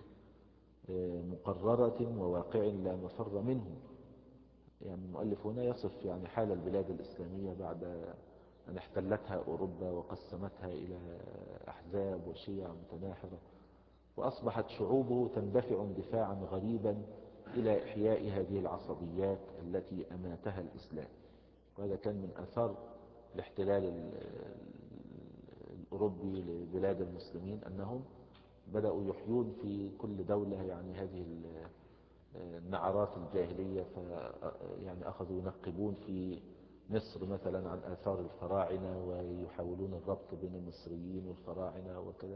مقررة وواقع لا مفر منه. يعني المؤلف هنا يصف يعني حال البلاد الإسلامية بعد أن احتلتها أوروبا وقسمتها إلى أحزاب وشيع متناحرة، وأصبحت شعوبه تندفع اندفاعا غريبا إلى إحياء هذه العصبيات التي أماتها الإسلام. وهذا كان من أثار الاحتلال الأوروبي لبلاد المسلمين، أنهم بدأوا يحيون في كل دولة يعني هذه النعرات الجاهلية. ف يعني أخذوا ينقبون في مصر مثلا عن آثار الفراعنة، ويحاولون الربط بين المصريين والفراعنة وكذا،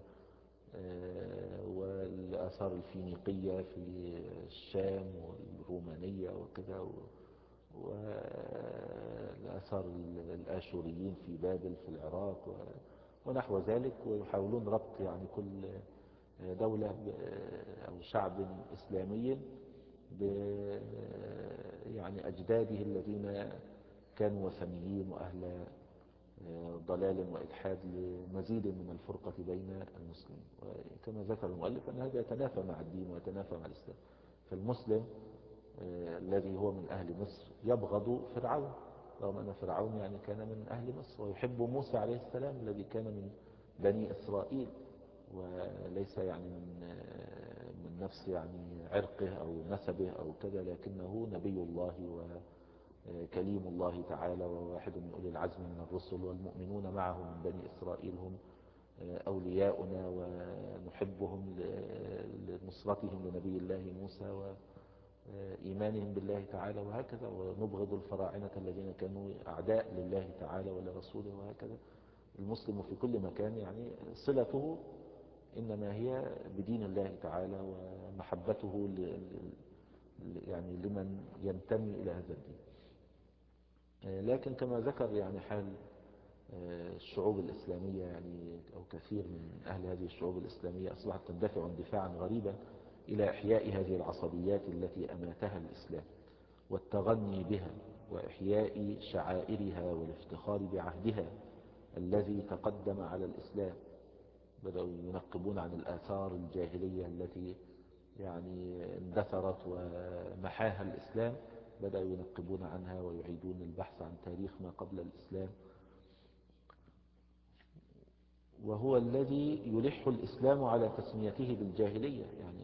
والآثار الفينيقية في الشام والرومانية وكذا، والآثار الآشوريين في بابل في العراق ونحو ذلك. ويحاولون ربط يعني كل دولة أو شعب إسلامي ب يعني أجداده الذين كانوا وثنيين وأهل ضلال وإلحاد، لمزيد من الفرقة بين المسلمين. وكما ذكر المؤلف أن هذا يتنافى مع الدين ويتنافى مع الإسلام. فالمسلم الذي هو من أهل مصر يبغض فرعون، رغم أن فرعون يعني كان من أهل مصر، ويحب موسى عليه السلام الذي كان من بني إسرائيل، وليس يعني من من نفس يعني عرقه أو نسبه أو كذا، لكنه نبي الله وكليم الله تعالى وواحد من أولي العزم من الرسل. والمؤمنون معه من بني إسرائيل هم أولياؤنا ونحبهم لنصرتهم لنبي الله موسى وإيمانهم بالله تعالى وهكذا، ونبغض الفراعنة الذين كانوا أعداء لله تعالى ولرسوله وهكذا. المسلم في كل مكان يعني صلته إنما هي بدين الله تعالى ومحبته يعني لمن ينتمي إلى هذا الدين. لكن كما ذكر يعني حال الشعوب الإسلامية يعني أو كثير من أهل هذه الشعوب الإسلامية أصبحت تندفع اندفاعا غريبا إلى إحياء هذه العصبيات التي أماتها الإسلام والتغني بها وإحياء شعائرها والافتخار بعهدها الذي تقدم على الإسلام. بدأوا ينقبون عن الآثار الجاهلية التي يعني اندثرت ومحاها الإسلام، بدأوا ينقبون عنها ويعيدون البحث عن تاريخ ما قبل الإسلام، وهو الذي يلح الإسلام على تسميته بالجاهلية. يعني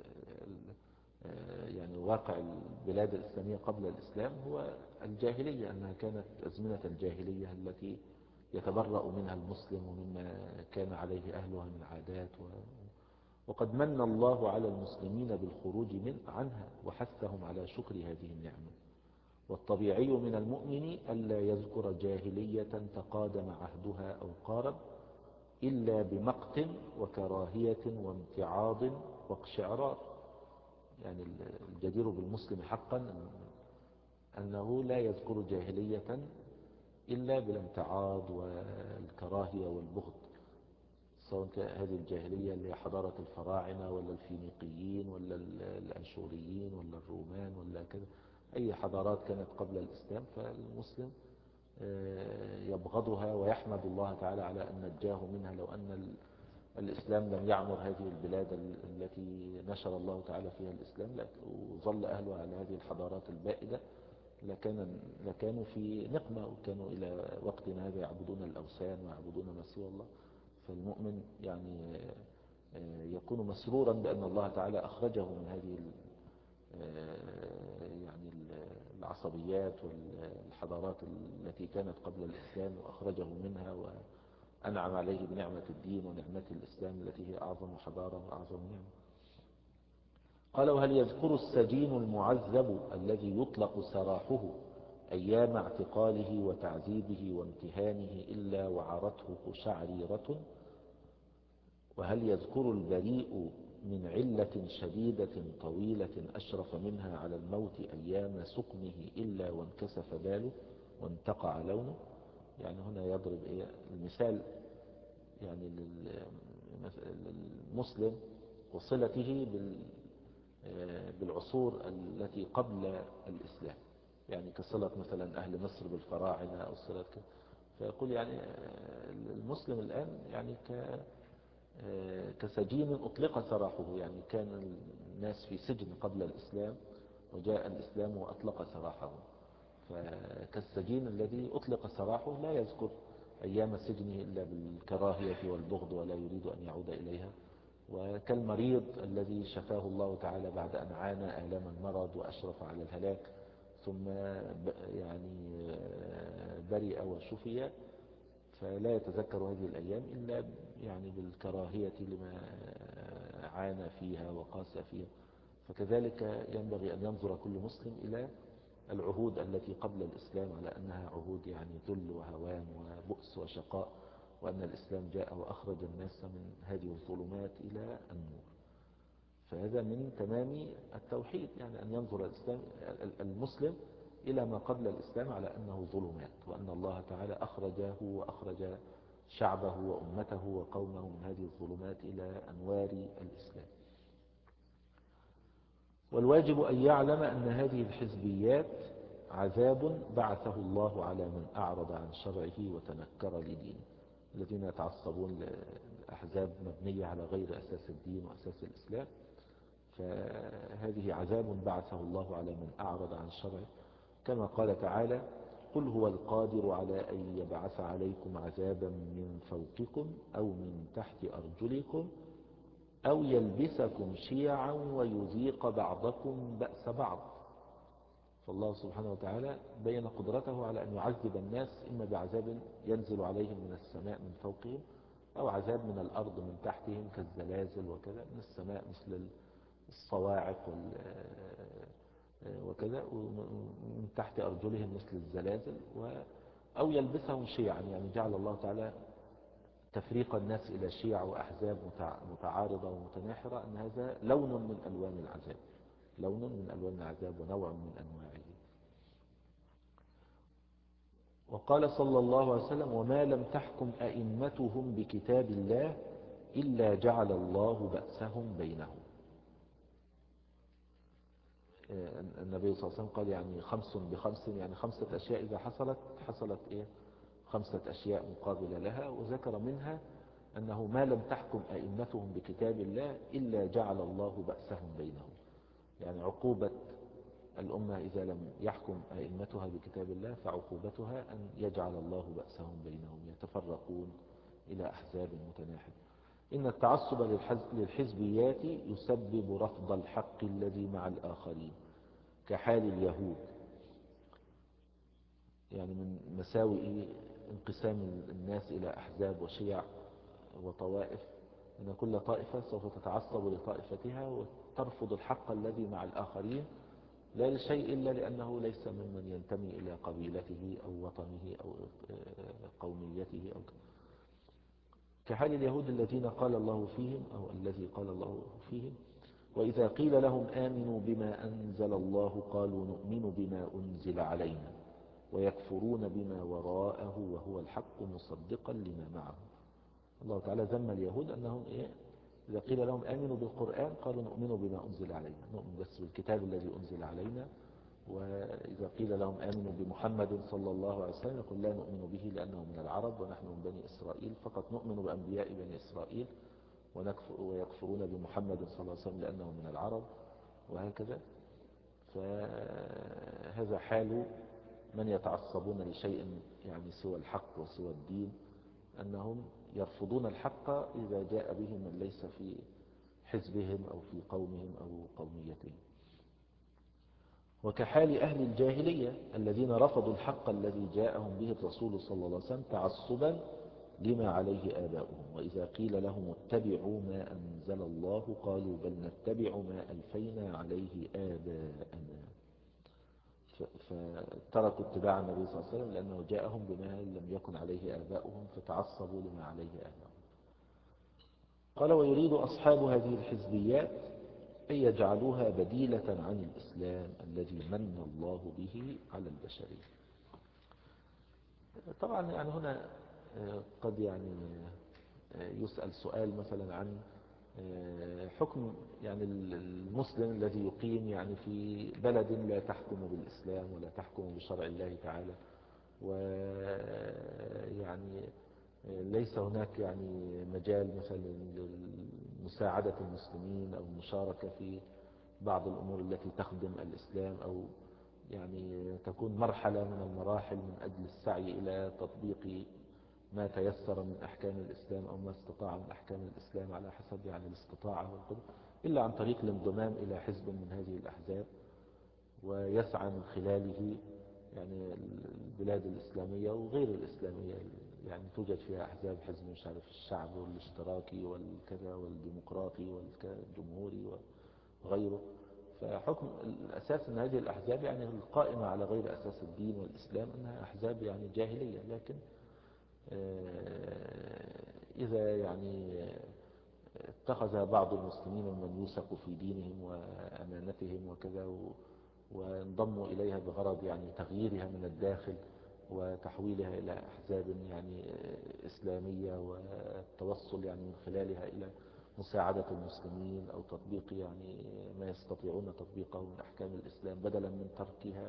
يعني واقع البلاد الإسلامية قبل الإسلام هو الجاهلية، أنها كانت أزمنة الجاهلية التي يتبرأ منها المسلم ومما كان عليه أهلها من عادات و... وقد من الله على المسلمين بالخروج من عنها وحثهم على شكر هذه النعمة. والطبيعي من المؤمن ألا يذكر جاهلية تقادم عهدها أو قارب إلا بمقت وكراهية وامتعاض واقشعرار. يعني الجدير بالمسلم حقا أنه لا يذكر جاهلية إلا بالامتعاض والكراهية والبغض، سواء هذه الجاهلية اللي هي حضارة الفراعنة ولا الفينيقيين ولا الأشوريين ولا الرومان ولا كذا، أي حضارات كانت قبل الإسلام فالمسلم يبغضها ويحمد الله تعالى على أن نجاه منها. لو أن الإسلام لم يعمر هذه البلاد التي نشر الله تعالى فيها الإسلام وظل أهلها على هذه الحضارات البائدة لكان لكانوا في نقمة، وكانوا إلى وقتنا هذا يعبدون الأوثان ويعبدون ما سوى الله. فالمؤمن يعني يكون مسرورا بأن الله تعالى أخرجه من هذه يعني العصبيات والحضارات التي كانت قبل الإسلام وأخرجه منها وأنعم عليه بنعمة الدين ونعمة الإسلام التي هي أعظم حضارة وأعظم نعمة. قال: وهل يذكر السجين المعذب الذي يطلق سراحه أيام اعتقاله وتعذيبه وامتهانه إلا وعرته قشعريرة؟ وهل يذكر البريء من علة شديدة طويلة أشرف منها على الموت أيام سقمه إلا وانكسف باله وانتقع لونه؟ يعني هنا يضرب إيه المثال يعني للمسلم وصلته بالعصور التي قبل الإسلام، يعني كصلة مثلا أهل مصر بالفراعنة أو صلة كده. فيقول يعني المسلم الآن يعني ك كسجين أطلق سراحه، يعني كان الناس في سجن قبل الإسلام وجاء الإسلام وأطلق سراحه، فكالسجين الذي أطلق سراحه لا يذكر أيام سجنه إلا بالكراهية والبغض ولا يريد أن يعود إليها، وكالمريض الذي شفاه الله تعالى بعد أن عانى آلام المرض وأشرف على الهلاك ثم يعني برئ وشفي، فلا يتذكر هذه الأيام إلا يعني بالكراهية لما عانى فيها وقاس فيها. فكذلك ينبغي أن ينظر كل مسلم إلى العهود التي قبل الإسلام على أنها عهود يعني ذل وهوان وبؤس وشقاء، وأن الإسلام جاء وأخرج الناس من هذه الظلمات إلى النور. فهذا من تمام التوحيد، يعني أن ينظر الإسلام المسلم إلى ما قبل الإسلام على أنه ظلمات، وأن الله تعالى أخرجه وأخرج شعبه وأمته وقومه من هذه الظلمات إلى أنوار الإسلام. والواجب أن يعلم أن هذه الحزبيات عذاب بعثه الله على من أعرض عن شرعه وتنكر لدينه. الذين يتعصبون لأحزاب مبنية على غير أساس الدين وأساس الإسلام، فهذه عذاب بعثه الله على من أعرض عن شرعه، كما قال تعالى: قل هو القادر على أن يبعث عليكم عذابا من فوقكم أو من تحت أرجلكم أو يلبسكم شيعا ويذيق بعضكم بأس بعض. فالله سبحانه وتعالى بين قدرته على أن يعذب الناس إما بعذاب ينزل عليهم من السماء من فوقهم أو عذاب من الأرض من تحتهم كالزلازل وكذا، من السماء مثل الصواعق وكذا، ومن تحت أرجلهم مثل الزلازل، أو يلبسهم شيعا، يعني جعل الله تعالى تفريق الناس إلى شيع وأحزاب متعارضة ومتناحرة، أن هذا لون من ألوان العذاب، لون من ألوان العذاب ونوع من أنواعه. وقال صلى الله عليه وسلم: وما لم تحكم أئمتهم بكتاب الله إلا جعل الله بأسهم بينهم. النبي صلى الله عليه وسلم قال يعني خمس بخمس، يعني خمسة أشياء إذا حصلت حصلت إيه خمسة أشياء مقابلة لها، وذكر منها أنه ما لم تحكم أئمتهم بكتاب الله إلا جعل الله بأسهم بينهم، يعني عقوبة الأمة إذا لم يحكم أئمتها بكتاب الله فعقوبتها أن يجعل الله بأسهم بينهم، يتفرقون إلى أحزاب متناحرة. إن التعصب للحزبيات يسبب رفض الحق الذي مع الآخرين كحال اليهود، يعني من مساوئ انقسام الناس إلى أحزاب وشيع وطوائف أن كل طائفة سوف تتعصب لطائفتها وترفض الحق الذي مع الآخرين، لا لشيء إلا لأنه ليس ممن ينتمي إلى قبيلته أو وطنه أو قوميته أو كحال اليهود الذين قال الله فيهم أو الذي قال الله فيهم: وإذا قيل لهم آمنوا بما أنزل الله قالوا نؤمن بما أنزل علينا ويكفرون بما وراءه وهو الحق مصدقا لما معه. الله تعالى ذم اليهود أنهم إيه؟ إذا قيل لهم آمنوا بالقرآن قالوا نؤمن بما أنزل علينا، نؤمن بس بالكتاب الذي أنزل علينا. وإذا قيل لهم آمنوا بمحمد صلى الله عليه وسلم يقول لا نؤمن به لأنه من العرب ونحن من بني إسرائيل، فقط نؤمن بأنبياء بني إسرائيل ويكفرون بمحمد صلى الله عليه وسلم لأنه من العرب، وهكذا. فهذا حال من يتعصبون لشيء يعني سوى الحق وسوى الدين، أنهم يرفضون الحق إذا جاء بهم من ليس في حزبهم أو في قومهم أو قوميتهم. وكحال أهل الجاهلية الذين رفضوا الحق الذي جاءهم به الرسول صلى الله عليه وسلم تعصبا لما عليه آباؤهم، وإذا قيل لهم اتبعوا ما أنزل الله قالوا بل نتبع ما ألفينا عليه آباءنا، فتركوا اتباع النبي صلى الله عليه وسلم لأنه جاءهم بما لم يكن عليه آباؤهم فتعصبوا لما عليه آباؤهم. قال: ويريد أصحاب هذه الحزبيات أن يجعلوها بديلة عن الإسلام الذي من الله به على البشرية. طبعا يعني هنا قد يعني يسأل سؤال مثلا عن حكم يعني المسلم الذي يقيم يعني في بلد لا تحكم بالإسلام ولا تحكم بشرع الله تعالى، ويعني ليس هناك يعني مجال مثلا لمساعدة المسلمين أو المشاركة في بعض الأمور التي تخدم الإسلام، أو يعني تكون مرحلة من المراحل من أجل السعي إلى تطبيق ما تيسر من أحكام الإسلام أو ما استطاع من أحكام الإسلام على حسب يعني الاستطاعة والقدرة، إلا عن طريق الانضمام إلى حزب من هذه الأحزاب، ويسعى من خلاله يعني البلاد الإسلامية وغير الإسلامية، يعني توجد فيها أحزاب، حزب مش عارف الشعب والاشتراكي والكذا والديمقراطي والجمهوري وغيره. فحكم الأساس أن هذه الأحزاب يعني القائمة على غير أساس الدين والإسلام أنها أحزاب يعني جاهلية، لكن إذا يعني اتخذ بعض المسلمين من يوثق في دينهم وأمانتهم وكذا وانضموا إليها بغرض يعني تغييرها من الداخل وتحويلها إلى أحزاب يعني إسلامية والتوصل يعني من خلالها إلى مساعدة المسلمين أو تطبيق يعني ما يستطيعون تطبيقه من أحكام الإسلام بدلا من تركها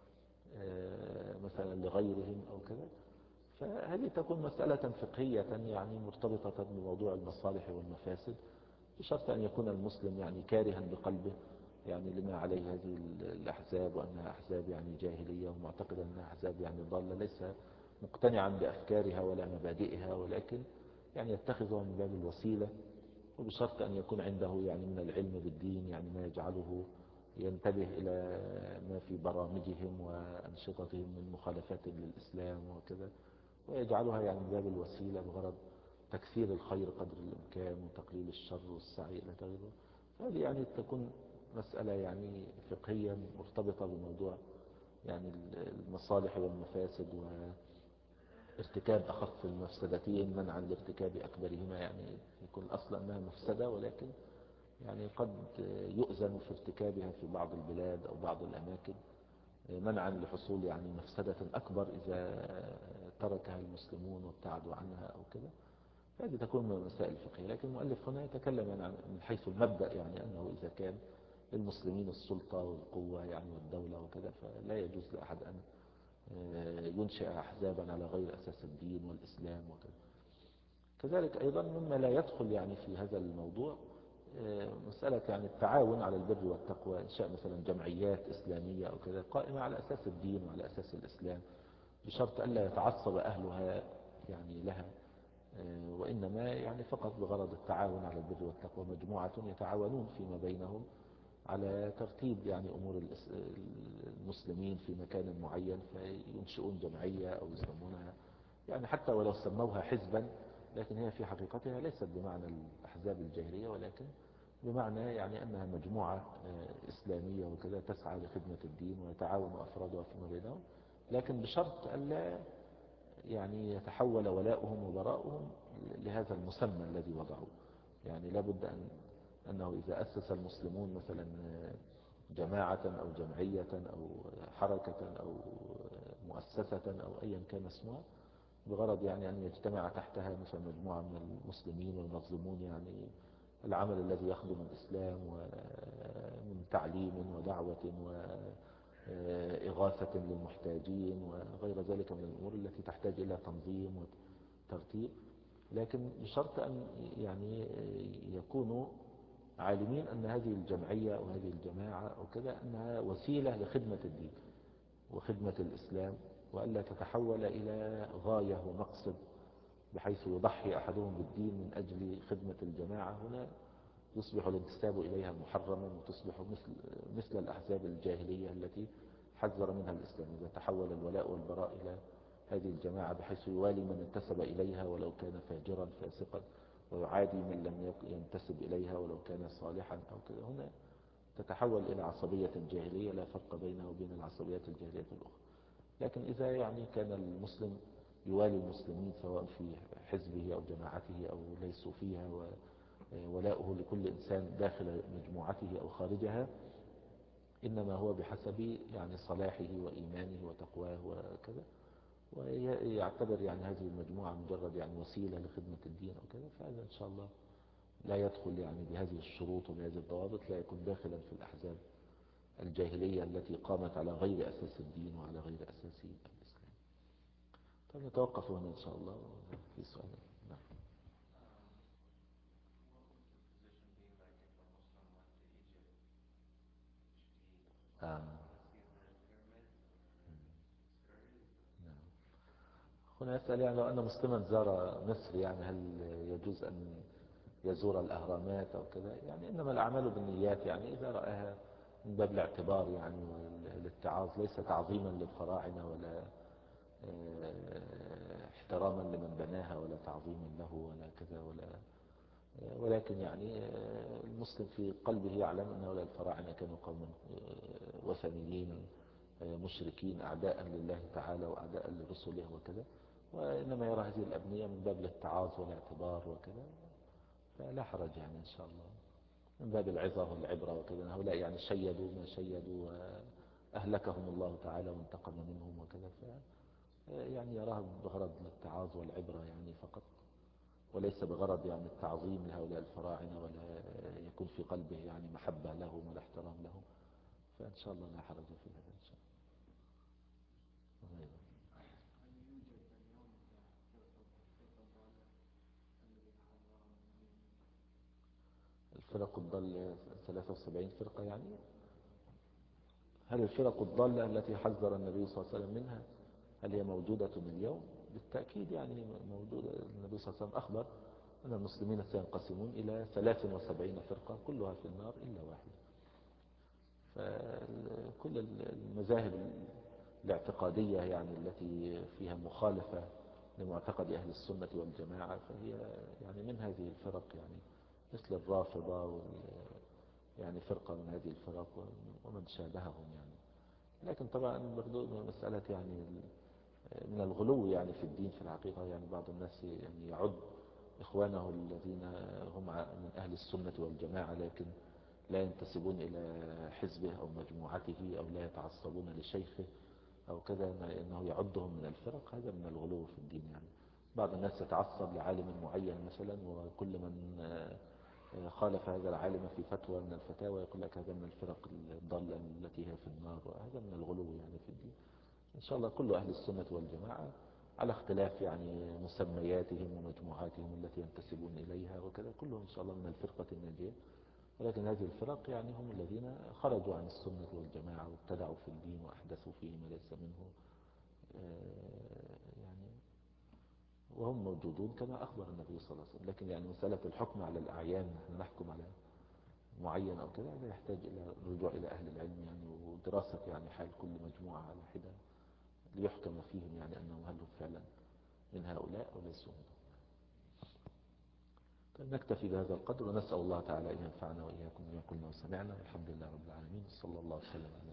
مثلا لغيرهم أو كذا، فهذه تكون مسألة فقهية يعني مرتبطة بموضوع المصالح والمفاسد، بشرط أن يكون المسلم يعني كارها بقلبه يعني لما عليه هذه الأحزاب، وأنها أحزاب يعني جاهلية ومعتقدا أنها أحزاب يعني ضالة، ليس مقتنعا بأفكارها ولا مبادئها، ولكن يعني يتخذها من باب الوسيلة، وبشرط أن يكون عنده يعني من العلم بالدين يعني ما يجعله ينتبه إلى ما في برامجهم وأنشطتهم من مخالفات للإسلام وكذا، ويجعلها يعني من باب الوسيلة بغرض تكثير الخير قدر الإمكان وتقليل الشر والسعي إلى غيره. فهذه يعني تكون مسألة يعني فقهية مرتبطة بموضوع يعني المصالح والمفاسد وارتكاب أخف المفسدتين منعا لارتكاب أكبرهما. يعني يكون الأصل أنها مفسدة، ولكن يعني قد يؤذن في ارتكابها في بعض البلاد أو بعض الأماكن منعا لحصول يعني مفسدة أكبر إذا تركها المسلمون وابتعدوا عنها أو كده. هذه تكون من المسائل الفقهية. لكن المؤلف هنا يتكلم يعني عن من حيث المبدأ، يعني أنه إذا كان للمسلمين السلطة والقوة يعني والدولة وكذا، فلا يجوز لأحد أن ينشئ أحزابا على غير أساس الدين والإسلام وكذا. كذلك أيضا مما لا يدخل يعني في هذا الموضوع مسألة يعني التعاون على البر والتقوى، إنشاء مثلا جمعيات إسلامية أو كذا قائمة على أساس الدين وعلى أساس الإسلام، بشرط ألا يتعصب أهلها يعني لها، وإنما يعني فقط بغرض التعاون على البر والتقوى، مجموعة يتعاونون فيما بينهم على ترتيب يعني أمور المسلمين في مكان معين، فينشئون جمعية أو يسمونها يعني حتى ولو سموها حزبا، لكن هي في حقيقتها ليست بمعنى الأحزاب الجاهلية، ولكن بمعنى يعني أنها مجموعة إسلامية وكذا تسعى لخدمة الدين ويتعاون أفرادها فيما بينهم، لكن بشرط ألا يعني يتحول ولاؤهم وبراؤهم لهذا المسمى الذي وضعوه. يعني لابد أن أنه إذا أسس المسلمون مثلا جماعة أو جمعية أو حركة أو مؤسسة أو أيا كان اسمها، بغرض يعني أن يجتمع تحتها مثلا مجموعة من المسلمين والمظلومون، يعني العمل الذي يخدم الإسلام ومن تعليم ودعوة وإغاثة للمحتاجين وغير ذلك من الأمور التي تحتاج إلى تنظيم وترتيب، لكن بشرط أن يعني يكونوا عالمين أن هذه الجمعية أو هذه الجماعة أو كذا أنها وسيلة لخدمة الدين وخدمة الإسلام، وألا تتحول إلى غاية ومقصد بحيث يضحي أحدهم بالدين من أجل خدمة الجماعة. هنا يصبح الانتساب إليها محرما وتصبح مثل, مثل الأحزاب الجاهلية التي حذر منها الإسلام، إذا تحول الولاء والبراء إلى هذه الجماعة بحيث يوالي من انتسب إليها ولو كان فاجرا فاسقا، ويعادي من لم ينتسب إليها ولو كان صالحا أو كذا. هنا تتحول إلى عصبية جاهلية لا فرق بينها وبين العصبيات الجاهلية الأخرى. لكن إذا يعني كان المسلم يوالي المسلمين سواء في حزبه أو جماعته أو ليسوا فيها، وولاؤه لكل إنسان داخل مجموعته أو خارجها إنما هو بحسب يعني صلاحه وإيمانه وتقواه وكذا، ويعتبر يعني هذه المجموعة مجرد يعني وسيلة لخدمة الدين أو كذا، فهذا إن شاء الله لا يدخل يعني بهذه الشروط وبهذه الضوابط، لا يكون داخلا في الأحزاب الجاهلية التي قامت على غير أساس الدين وعلى غير أساس الإسلام. طيب نتوقف هنا إن شاء الله في سؤال. نعم. آه. نعم. هنا يسأل يعني لو أن مسلما زار مصر يعني هل يجوز أن يزور الأهرامات أو كذا؟ يعني إنما الأعمال بالنيات، يعني إذا رأها من باب الاعتبار يعني والاتعاظ، ليس تعظيما للفراعنة ولا احتراما لمن بناها ولا تعظيما له ولا كذا ولا، ولكن يعني المسلم في قلبه يعلم أن هؤلاء الفراعنة كانوا قوما وثنيين مشركين أعداء لله تعالى وأعداء لرسله وكذا، وإنما يرى هذه الأبنية من باب الاتعاظ والاعتبار وكذا، فلا حرج يعني إن شاء الله من باب العظة والعبرة وكذا. هؤلاء يعني شيدوا ما شيدوا وأهلكهم الله تعالى وانتقم منهم وكذا، ف يعني يراها بغرض الاتعاظ والعبرة يعني فقط، وليس بغرض يعني التعظيم لهؤلاء الفراعنة، ولا يكون في قلبه يعني محبة لهم ولا احترام لهم، فإن شاء الله لا حرج في هذا إن شاء الله. الفرق الضالة ثلاثة وسبعين فرقة، يعني هل الفرق الضالة التي حذر النبي صلى الله عليه وسلم منها هل هي موجودة اليوم؟ بالتأكيد يعني موجودة. النبي صلى الله عليه وسلم أخبر أن المسلمين سينقسمون إلى ثلاث وسبعين فرقة كلها في النار إلا واحدة. فكل المذاهب الاعتقادية يعني التي فيها مخالفة لمعتقد أهل السنة والجماعة، فهي يعني من هذه الفرق، يعني مثل الرافضة وال يعني فرقة من هذه الفرق ومن شابههم يعني. لكن طبعا برضو مسألة يعني من الغلو يعني في الدين في الحقيقة، يعني بعض الناس يعني يعد إخوانه الذين هم من أهل السنة والجماعة لكن لا ينتسبون إلى حزبه أو مجموعته أو لا يتعصبون لشيخه أو كذا، أنه يعدهم من الفرق، هذا من الغلو في الدين يعني. بعض الناس يتعصب لعالم معين مثلا، وكل من خالف هذا العالم في فتوى من الفتاوى يقول لك هذا من الفرق الضالة التي هي في النار، وهذا من الغلو يعني في الدين. إن شاء الله كل أهل السنة والجماعة على اختلاف يعني مسمياتهم ومجموعاتهم التي ينتسبون إليها وكذا، كلهم إن شاء الله من الفرقة الناجية. ولكن هذه الفرق يعني هم الذين خرجوا عن السنة والجماعة وابتدعوا في الدين وأحدثوا فيه ما ليس منه يعني، وهم موجودون كما أخبر النبي صلى الله عليه وسلم. لكن يعني مسألة الحكم على الأعيان، نحن نحكم على معين أو كذا، هذا يحتاج إلى الرجوع إلى أهل العلم يعني، ودراسة يعني حال كل مجموعة على حدة ليحكم فيهم يعني أنهم هل هم فعلا من هؤلاء أو ليسوا منهم. طيب نكتفي بهذا القدر، ونسأل الله تعالى أن ينفعنا وإياكم بما قلنا وسمعنا، والحمد لله رب العالمين، صلى الله وسلم على